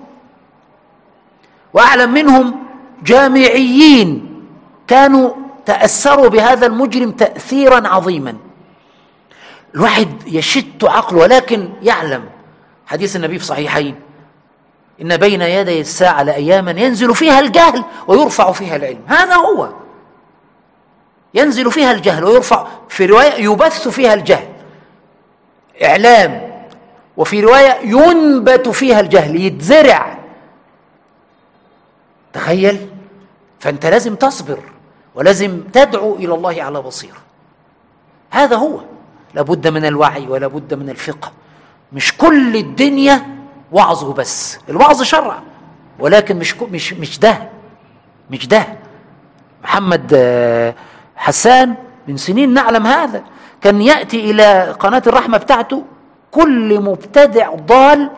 وأعلم منهم جامعيين كانوا تأثروا بهذا المجرم تأثيرا عظيما. الواحد يشت عقله، ولكن يعلم حديث النبي في صحيحين: إن بين يدي الساعة لأياما ينزل فيها الجهل ويرفع فيها العلم. هذا هو، ينزل فيها الجهل ويرفع، في رواية يبث فيها الجهل، إعلام، وفي رواية ينبت فيها الجهل، يتزرع. تخيل. فأنت لازم تصبر ولازم تدعو إلى الله على بصيرة. هذا هو. لابد من الوعي ولا بد من الفقه. مش كل الدنيا وعظ بس، الوعظ شرع، ولكن مش ده. محمد حسان من سنين نعلم هذا، كان يأتي إلى قناة الرحمة بتاعته كل مبتدع ضال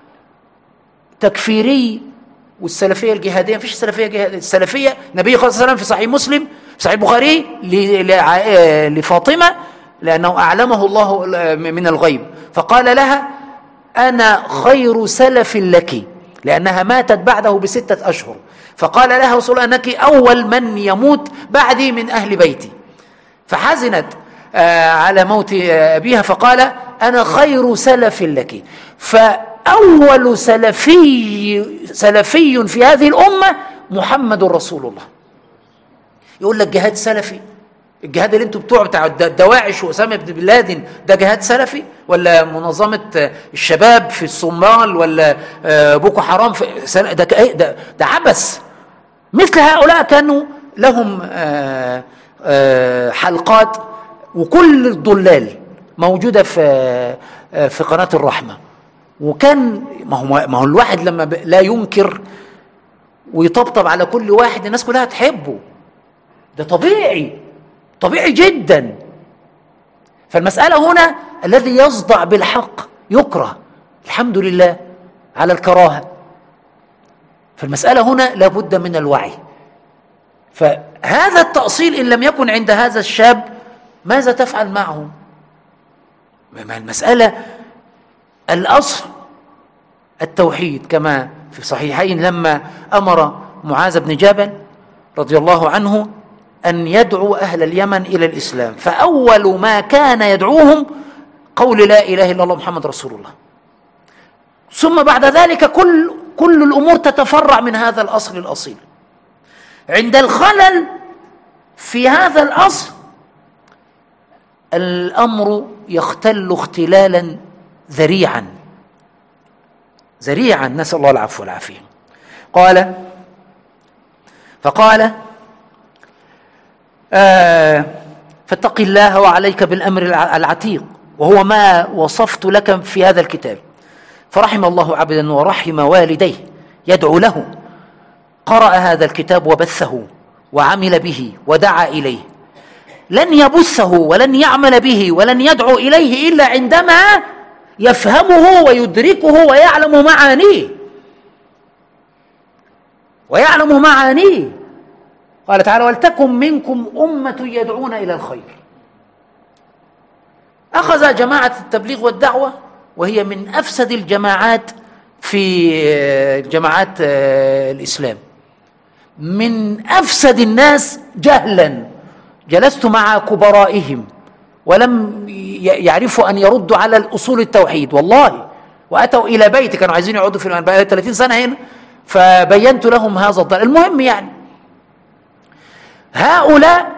تكفيري، والسلفية الجهادية، مفيش سلفية جهادية، السلفية النبي صلى الله عليه وسلم في صحيح مسلم في صحيح البخاري لفاطمة لأنه أعلمه الله من الغيب، فقال لها أنا خير سلف لك، لأنها ماتت بعده ب6 أشهر، فقال لها رسول الله أنك أول من يموت بعدي من أهل بيتي، فحزنت على موت أبيها فقال أنا خير سلف لك. فأول سلفي في هذه الأمة محمد رسول الله. يقول لك جهاد سلفي؟ الجهاد اللي انتوا بتاع الدواعش وأسامة بن لادن ده جهاد سلفي؟ ولا منظمة الشباب في الصومال ولا بوكو حرام في ده عبث. مثل هؤلاء كانوا لهم حلقات، وكل الضلال موجودة في قناة الرحمة. وكان ما هو الواحد لما لا ينكر ويطبطب على كل واحد الناس كلها تحبه، ده طبيعي جدا. فالمسألة هنا الذي يصدع بالحق يكره، الحمد لله على الكراهة. فالمسألة هنا لابد من الوعي. فهذا التأصيل إن لم يكن عند هذا الشاب ماذا تفعل معه؟ المسألة الأصل التوحيد، كما في صحيحين لما أمر معاذ بن جبل رضي الله عنه أن يدعو أهل اليمن إلى الإسلام، فأول ما كان يدعوهم قول لا إله إلا الله محمد رسول الله، ثم بعد ذلك كل الأمور تتفرع من هذا الأصل الأصيل. عند الخلل في هذا الأصل الأمر يختل اختلالا ذريعا، نسأل الله العفو والعافية. فقال فاتق الله وعليك بالأمر العتيق، وهو ما وصفت لك في هذا الكتاب. فرحم الله عبدا ورحم والديه يدعو له، قرأ هذا الكتاب وبثه وعمل به ودعا إليه، لن يبثه ولن يعمل به ولن يدعو إليه إلا عندما يفهمه ويدركه ويعلم معانيه. قال تعالى ولتكن منكم أمة يدعون إلى الخير. أخذ جماعة التبليغ والدعوة، وهي من أفسد الجماعات في جماعات الإسلام، من أفسد الناس جهلا. جلست مع كبرائهم ولم يعرفوا أن يردوا على الأصول التوحيد والله، وأتوا إلى بيتي، كانوا عايزين يقعدوا في 30 سنة هنا، فبينت لهم هذا الضلال. المهم يعني هؤلاء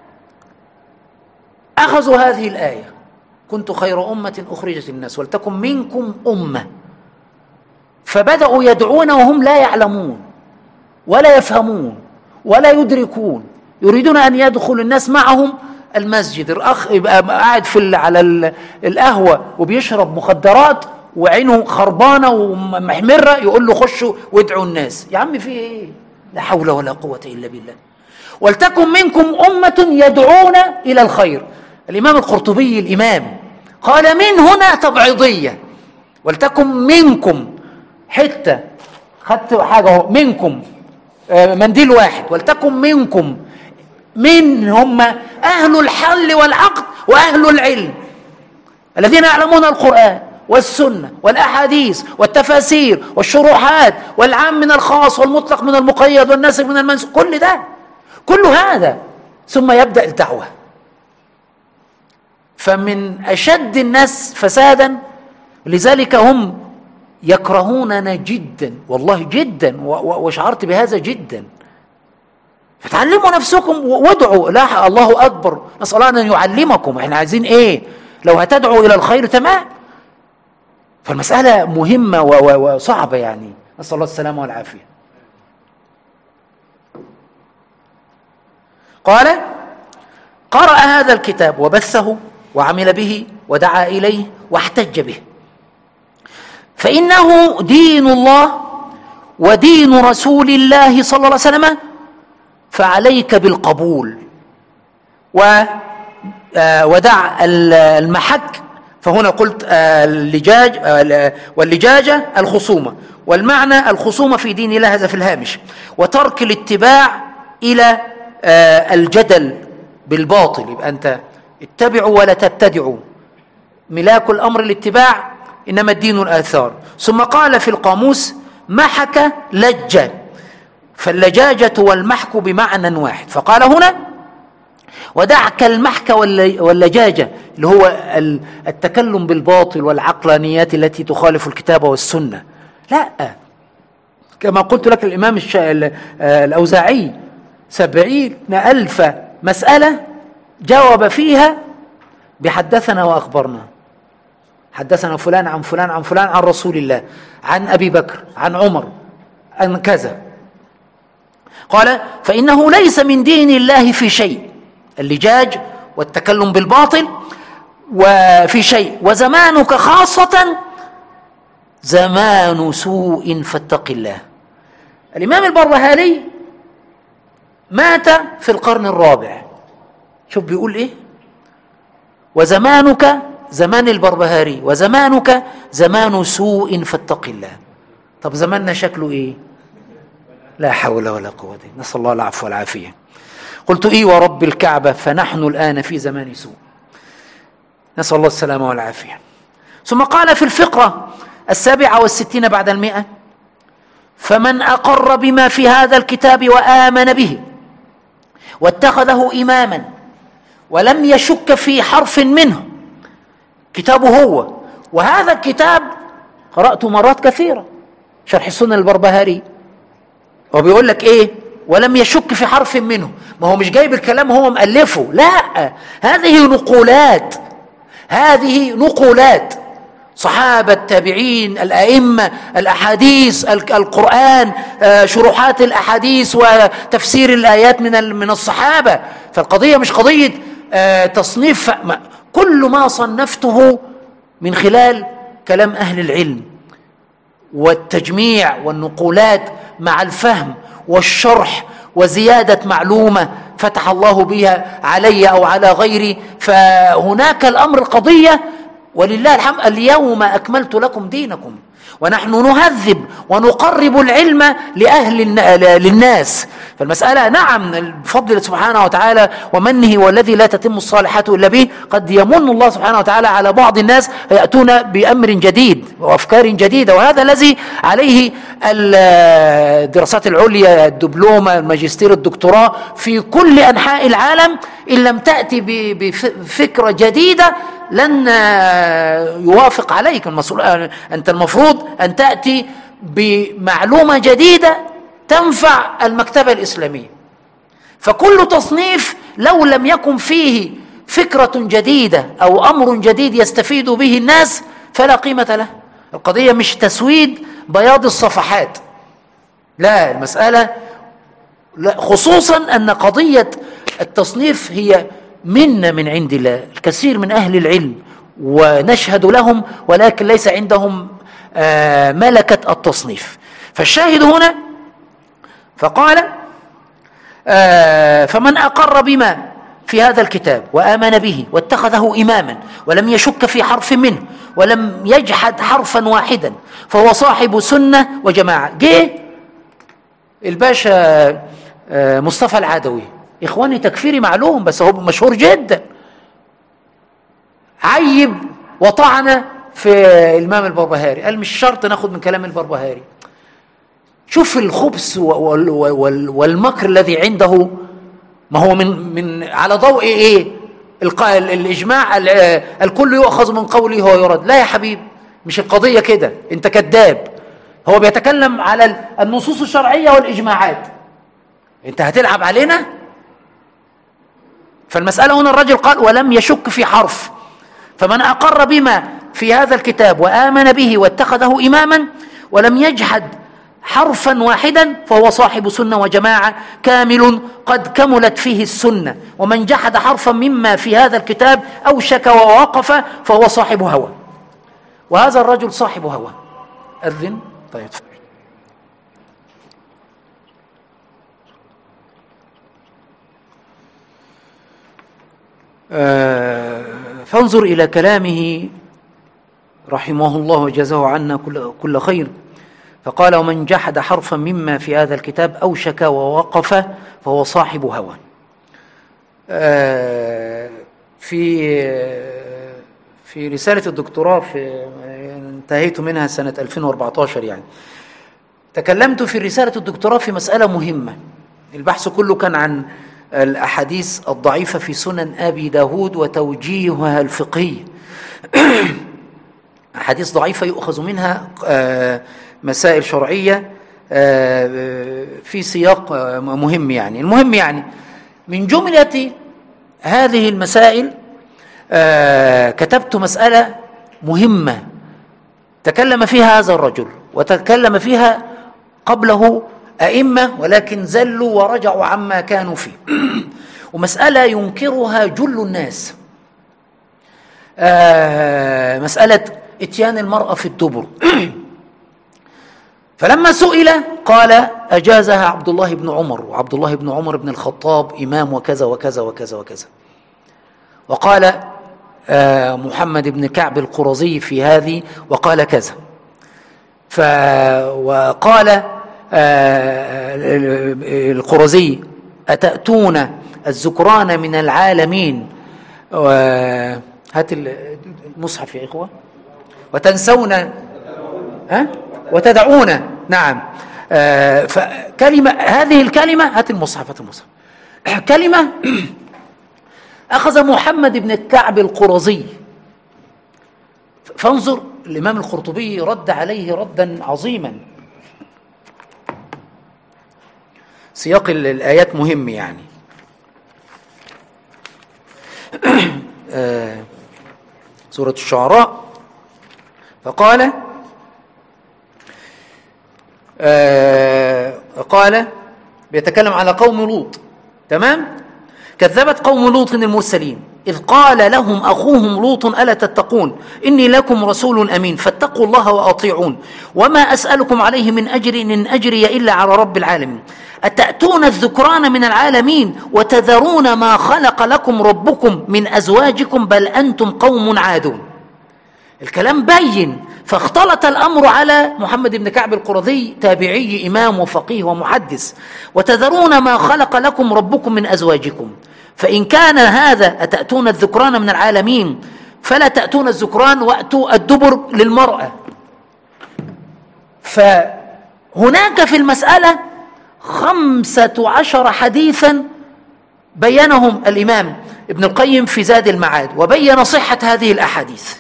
أخذوا هذه الآية كنت خير أمة أخرجت الناس ولتكن منكم أمة، فبدأوا يدعون وهم لا يعلمون ولا يفهمون ولا يدركون، يريدون أن يدخل الناس معهم المسجد. الأخ يبقى قاعد على القهوة وبيشرب مخدرات وعينه خربانة ومحمرة، يقول له خشوا وادعوا الناس. يا عم في ايه؟ لا حول ولا قوة إلا بالله. ولتكن منكم أمة يدعون إلى الخير. الإمام القرطبي الإمام قال من هنا تبعيضية، ولتكن منكم، حتة خدت حاجة منكم منديل واحد، ولتكن منكم، من هم أهل الحل والعقد وأهل العلم الذين يعلمون القرآن والسنة والأحاديث والتفاسير والشروحات والعام من الخاص والمطلق من المقيد والناسخ من المنسوخ، كل هذا، ثم يبدأ الدعوة. فمن أشد الناس فسادا، لذلك هم يكرهوننا جدا والله جدا، وشعرت بهذا جدا. فتعلموا نفسكم وادعوا، لا الله أكبر، نسأل الله أن يعلمكم. احنا عايزين ايه؟ لو هتدعوا إلى الخير تمام. فالمسألة مهمة وصعبة يعني، نسأل الله السلامة والعافية. قال قرأ هذا الكتاب وبثه وعمل به ودعا إليه واحتج به، فإنه دين الله ودين رسول الله صلى الله عليه وسلم، فعليك بالقبول ودع المحك. فهنا قلت اللجاج واللجاجة الخصومة، والمعنى الخصومة في دين الله، هذا في الهامش، وترك الاتباع إلى الجدل بالباطل. يبقى أنت اتبعوا ولا تبتدعوا، ملاك الأمر الاتباع، إنما الدين الآثار. ثم قال في القاموس محك لجة، فاللجاجة والمحك بمعنى واحد. فقال هنا ودعك المحك واللجاجة، اللي هو التكلم بالباطل والعقلانيات التي تخالف الكتاب والسنة. لا، كما قلت لك الإمام الأوزاعي 70,000 مسألة جاوب فيها بحدثنا وأخبرنا، حدثنا فلان عن فلان عن فلان عن رسول الله، عن أبي بكر، عن عمر، عن كذا. قال فإنه ليس من دين الله في شيء، اللجاج والتكلم بالباطل وفي شيء، وزمانك خاصة زمان سوء فاتق الله. الإمام البربهاري مات في القرن الرابع. شوف بيقول إيه؟ وزمانك، زمان البربهاري، وزمانك زمان سوء فاتق الله. طب زماننا شكله إيه؟ لا حول ولا قوة، نسأل الله العفو والعافية. قلت إيه ورب الكعبة، فنحن الآن في زمان سوء، نسأل الله السلامة والعافية. ثم قال في الفقرة 67 بعد 100: فمن أقر بما في هذا الكتاب وآمن به واتخذه إماما ولم يشك في حرف منه، كتابه هو، وهذا الكتاب قرأته مرات كثيرة، شرح السنة البربهاري، وبيقول لك إيه؟ ولم يشك في حرف منه. ما هو مش جايب الكلام هو مؤلفه، لا، هذه نقولات، هذه نقولات صحابة، التابعين، الأئمة، الأحاديث، القرآن، شروحات الأحاديث وتفسير الآيات من الصحابة. فالقضية مش قضية تصنيف، كل ما صنفته من خلال كلام أهل العلم والتجميع والنقولات مع الفهم والشرح وزيادة معلومة فتح الله بها علي أو على غيري. فهناك الأمر القضية ولله الحمد اليوم أكملت لكم دينكم، ونحن نهذب ونقرب العلم للناس. فالمسألة نعم بفضل سبحانه وتعالى ومنه، والذي لا تتم الصالحات إلا به، قد يمن الله سبحانه وتعالى على بعض الناس يأتون بأمر جديد وأفكار جديدة، وهذا الذي عليه الدراسات العليا، الدبلومة، الماجستير، الدكتوراه في كل أنحاء العالم. إن لم تأتي بفكرة جديدة لن يوافق عليك المسؤول. أنت المفروض أن تأتي بمعلومة جديدة تنفع المكتبة الإسلامية. فكل تصنيف لو لم يكن فيه فكرة جديدة أو أمر جديد يستفيد به الناس فلا قيمة له. القضية مش تسويد بياض الصفحات، لا، المسألة لا، خصوصا أن قضية التصنيف هي منا من عند الله. الكثير من أهل العلم ونشهد لهم، ولكن ليس عندهم ملكة التصنيف. فالشاهد هنا فقال فمن أقر بما في هذا الكتاب وآمن به واتخذه إماما ولم يشك في حرف منه ولم يجحد حرفا واحدا فهو صاحب سنة وجماعة. جه الباشا مصطفى العدوي، إخواني تكفيري معلوم بس هو مشهور جدا، عيب وطعن في الإمام البربهاري، قال مش شرط ناخد من كلام البربهاري. شوف الخبث والمكر الذي عنده. ما هو من على ضوء ايه؟ الإجماع، الكل يؤخذ من قوله هو يرد. لا يا حبيب، مش القضية كده، انت كذاب. هو بيتكلم على النصوص الشرعية والإجماعات، انت هتلعب علينا؟ فالمسألة هنا الرجل قال ولم يشك في حرف. فمن أقر بما في هذا الكتاب وآمن به واتخذه إماما ولم يجحد حرفا واحدا فهو صاحب سنة وجماعة كامل قد كملت فيه السنة، ومن جحد حرفا مما في هذا الكتاب أو شك ووقف فهو صاحب هوى. وهذا الرجل صاحب هوى. أذن. طيب. فانظر إلى كلامه رحمه الله وجزاه عنا كل خير. فقال: ومن جحد حرفا مما في هذا الكتاب أو شك ووقف فهو صاحب هوى. في رسالة الدكتوراه انتهيت منها سنة 2014 يعني، تكلمت في رسالة الدكتوراه في مسألة مهمة. البحث كله كان عن الأحاديث الضعيفة في سنن أبي داود وتوجيهها الفقهي. أحاديث ضعيفة يؤخذ منها مسائل شرعية في سياق مهم يعني. المهم يعني من جملة هذه المسائل كتبت مسألة مهمة تكلم فيها هذا الرجل وتكلم فيها قبله أئمة ولكن زلوا ورجعوا عما كانوا فيه. ومسألة ينكرها جل الناس، مسألة إتيان المرأة في الدبر. فلما سئل قال: أجازها عبد الله بن عمر، وعبد الله بن عمر بن الخطاب إمام وكذا وكذا وكذا وكذا. وقال محمد بن كعب القرظي في هذه وقال كذا. وقال القرظي: أتأتون الذكران من العالمين، هات المصحف يا إخوة، وتنسون وتدعون. نعم. فكلمة، هذه الكلمة، هات المصحف كلمة أخذ محمد بن كعب القرظي. فانظر الإمام القرطبي رد عليه ردا عظيما. سياق الآيات مهم يعني. سورة الشعراء. فقال بيتكلم على قوم لوط. تمام. كذبت قوم لوط المرسلين إذ قال لهم أخوهم لوط ألا تتقون إني لكم رسول أمين فاتقوا الله وأطيعون وما أسألكم عليه من أجر إن أجري إلا على رب العالمين أتأتون الذكران من العالمين وتذرون ما خلق لكم ربكم من أزواجكم بل أنتم قوم عادون. الكلام بين. فاختلط الأمر على محمد بن كعب القرظي تابعي إمام وفقيه ومحدث. وتذرون ما خلق لكم ربكم من أزواجكم، فإن كان هذا أتأتون الذكران من العالمين فلا تأتون الذكران وأتوا الدبر للمرأة. فهناك في المسألة 15 حديثا بينهم الإمام ابن القيم في زاد المعاد وبين صحة هذه الأحاديث،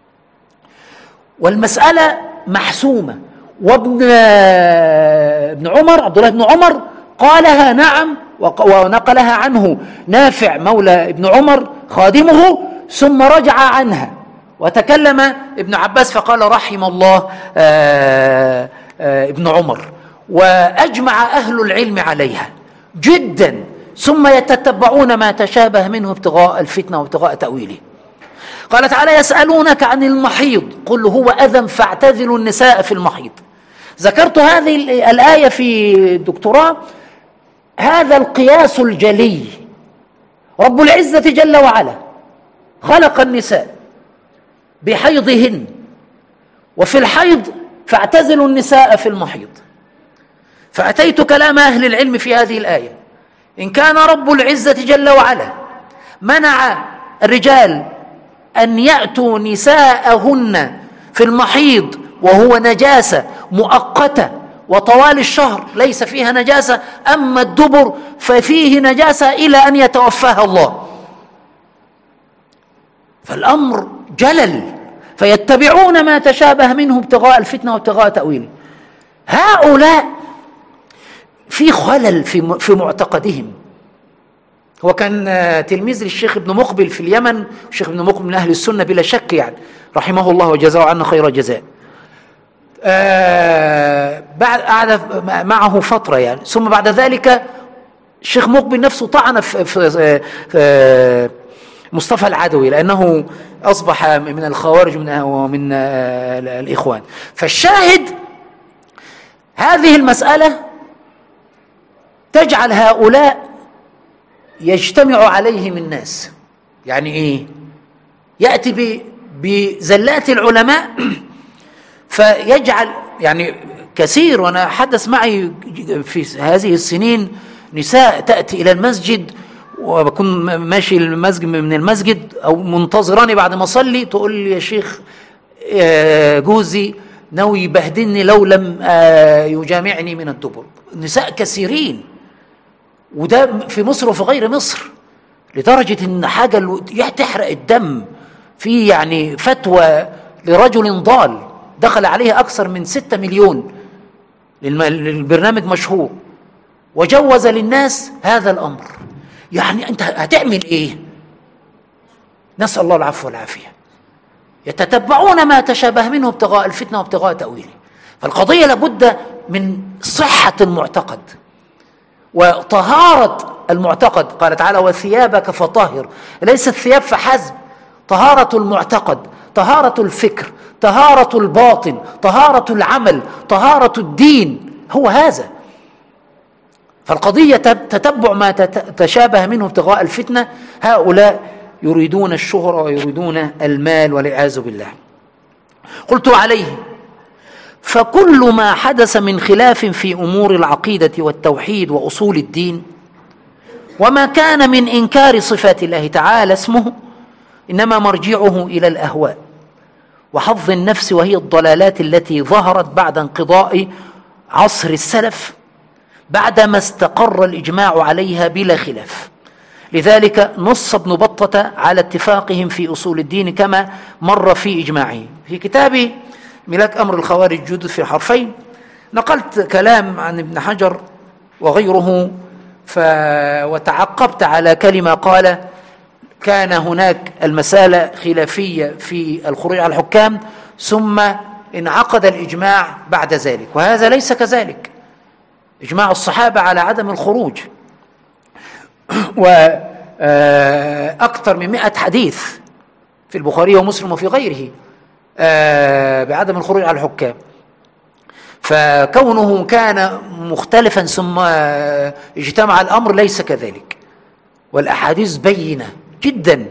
والمسألة محسومة. وابن عمر عبد الله بن عمر قالها نعم، ونقلها عنه نافع مولى ابن عمر خادمه، ثم رجع عنها. وتكلم ابن عباس فقال رحم الله ابن عمر. وأجمع أهل العلم عليها جدا، ثم يتتبعون ما تشابه منه ابتغاء الفتنة وابتغاء تأويله. قال تعالى: يسألونك عن المحيض قل هو أذى فاعتزلوا النساء في المحيض. ذكرت هذه الآية في الدكتوراه. هذا القياس الجلي. رب العزة جل وعلا خلق النساء بحيضهن، وفي الحيض فاعتزلوا النساء في المحيض. فأتيت كلام أهل العلم في هذه الآية. إن كان رب العزة جل وعلا منع الرجال أن يأتوا نساءهن في المحيض وهو نجاسة مؤقتة وطوال الشهر ليس فيها نجاسة، أما الدبر ففيه نجاسة إلى أن يتوفاها الله. فالأمر جلل، فيتبعون ما تشابه منه ابتغاء الفتنة وابتغاء تأويله. هؤلاء في خلل في معتقدهم. هو كان تلميذ للشيخ ابن مقبل في اليمن، الشيخ ابن مقبل من أهل السنة بلا شك يعني، رحمه الله وجزاه عنا خير الجزاء. بعد قعد معه فترة يعني. ثم بعد ذلك الشيخ مقبل نفسه طعن في مصطفى العدوي لأنه أصبح من الخوارج ومن الإخوان. فالشاهد هذه المسألة تجعل هؤلاء يجتمع عليهم الناس. يعني إيه؟ يأتي بزلات العلماء فيجعل يعني كثير. وأنا حدث معي في هذه السنين نساء تأتي إلى المسجد وبكون ماشي المسجد من المسجد أو منتظراني بعد ما أصلي، تقول لي يا شيخ جوزي ناوي يبهدلني لو لم يجامعني من الدبر. نساء كثيرين، وده في مصر وفي غير مصر، لدرجة إن حاجة تحرق الدم. في يعني فتوى لرجل ضال دخل عليها أكثر من 6 مليون للبرنامج مشهور، وجوز للناس هذا الأمر. يعني أنت هتعمل إيه؟ نسأل الله العفو والعافية. يتتبعون ما تشابه منه ابتغاء الفتنة وابتغاء تأويله. فالقضية لابد من صحة المعتقد وطهارة المعتقد. قال تعالى وثيابك فطهر، ليس الثياب فحسب، طهارة المعتقد، طهارة الفكر، طهارة الباطن، طهارة العمل، طهارة الدين، هو هذا. فالقضية تتبع ما تشابه منه ابتغاء الفتنة. هؤلاء يريدون الشهرة ويريدون المال والعياذ بالله. قلت عليه فكل ما حدث من خلاف في أمور العقيدة والتوحيد وأصول الدين وما كان من إنكار صفات الله تعالى اسمه إنما مرجعه إلى الأهواء وحظ النفس، وهي الضلالات التي ظهرت بعد انقضاء عصر السلف بعدما استقر الإجماع عليها بلا خلاف. لذلك نص ابن بطة على اتفاقهم في أصول الدين كما مر في إجماعه. في كتابي ملاك أمر الخوارج جود في حرفين نقلت كلام عن ابن حجر وغيره، وتعقبت على كلمة قال كان هناك المسألة خلافية في الخروج على الحكام ثم انعقد الإجماع بعد ذلك، وهذا ليس كذلك. إجماع الصحابة على عدم الخروج، وأكثر من 100 حديث في البخاري ومسلم وفي غيره بعدم الخروج على الحكام. فكونه كان مختلفا ثم اجتمع الأمر ليس كذلك، والأحاديث بينة جدا.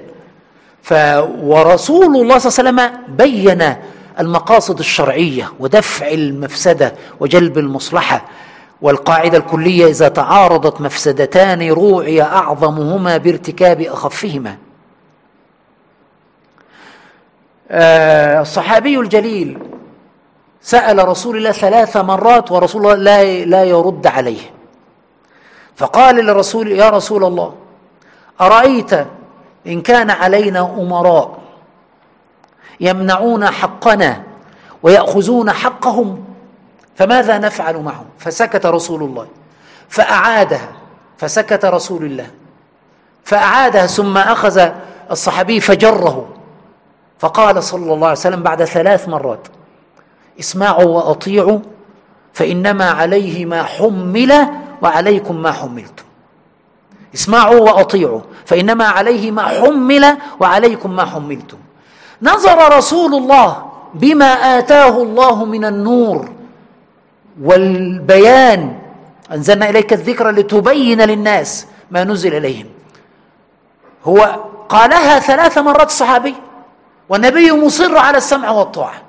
ورسول الله صلى الله عليه وسلم بين المقاصد الشرعية ودفع المفسدة وجلب المصلحة. والقاعدة الكلية إذا تعارضت مفسدتان روعي أعظمهما بارتكاب أخفهما. الصحابي الجليل سأل رسول الله 3 مرات ورسول الله لا يرد عليه، فقال للرسول يا رسول الله أرأيت إن كان علينا أمراء يمنعون حقنا ويأخذون حقهم فماذا نفعل معهم؟ فسكت رسول الله فأعادها، فسكت رسول الله فأعادها، ثم أخذ الصحابي فجره، فقال صلى الله عليه وسلم بعد 3 مرات اسمعوا وأطيعوا فإنما عليه ما حمل وعليكم ما حملتم. اسمعوا وأطيعوا فإنما عليه ما حمل وعليكم ما حملتم. نظر رسول الله بما آتاه الله من النور والبيان، أنزلنا إليك الذكر لتبين للناس ما نزل إليهم. هو قالها 3 مرات الصحابي والنبي مصر على السمع والطاعة،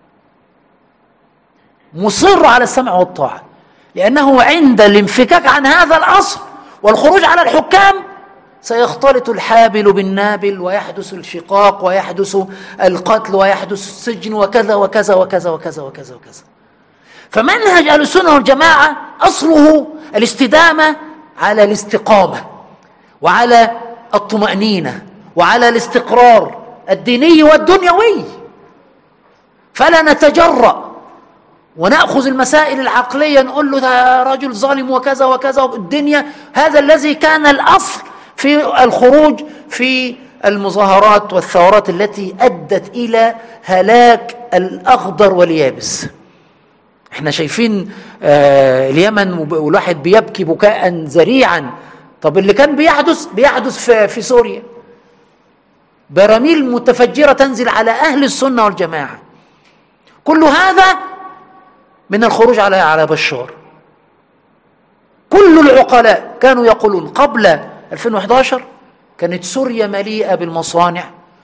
مصر على السمع والطاعة، لأنه عند الانفكاك عن هذا الأصل والخروج على الحكام سيختلط الحابل بالنابل ويحدث الشقاق ويحدث القتل ويحدث السجن وكذا وكذا وكذا وكذا وكذا وكذا. فمنهج أهل السنة والجماعة أصله الاستدامة على الاستقامة وعلى الطمأنينة وعلى الاستقرار الديني والدنيوي. فلا نتجرأ ونأخذ المسائل العقلية نقول له ده رجل ظالم وكذا وكذا الدنيا. هذا الذي كان الأصل في الخروج في المظاهرات والثورات التي أدت إلى هلاك الأخضر واليابس. احنا شايفين اليمن والواحد بيبكي بكاء ذريعا. طب اللي كان بيحدث في سوريا، براميل متفجرة تنزل على أهل السنة والجماعة، كل هذا من الخروج على بشار. كل العقلاء كانوا يقولون قبل 2011 كانت سوريا مليئة بالمصانع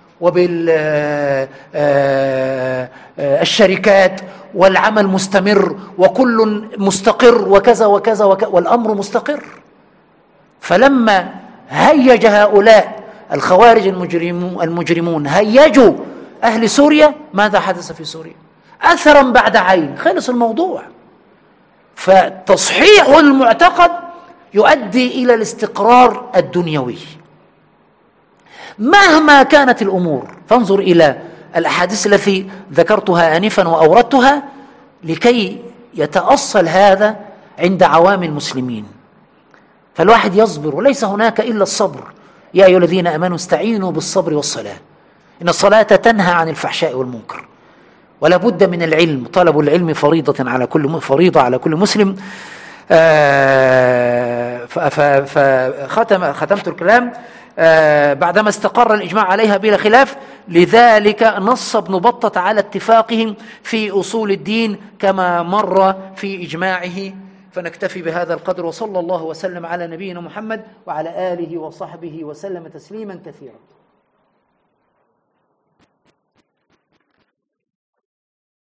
وبالشركات والعمل مستمر وكل مستقر وكذا وكذا والأمر مستقر. فلما هيج هؤلاء الخوارج المجرمون هيجوا أهل سوريا، ماذا حدث في سوريا؟ أثرا بعد عين، خلص الموضوع. فتصحيح المعتقد يؤدي إلى الاستقرار الدنيوي مهما كانت الأمور. فانظر إلى الأحاديث التي ذكرتها آنفا وأوردتها لكي يتأصل هذا عند عوام المسلمين. فالواحد يصبر، وليس هناك إلا الصبر. يا أيها الذين آمنوا استعينوا بالصبر والصلاة، إن الصلاة تنهى عن الفحشاء والمنكر. ولا بد من العلم، طلب العلم فريضة على كل مسلم. ختمت الكلام بعدما استقر الإجماع عليها بلا خلاف. لذلك نص ابن بطة على اتفاقهم في أصول الدين كما مر في إجماعه. فنكتفي بهذا القدر، وصلى الله وسلم على نبينا محمد وعلى آله وصحبه وسلم تسليما كثيرا.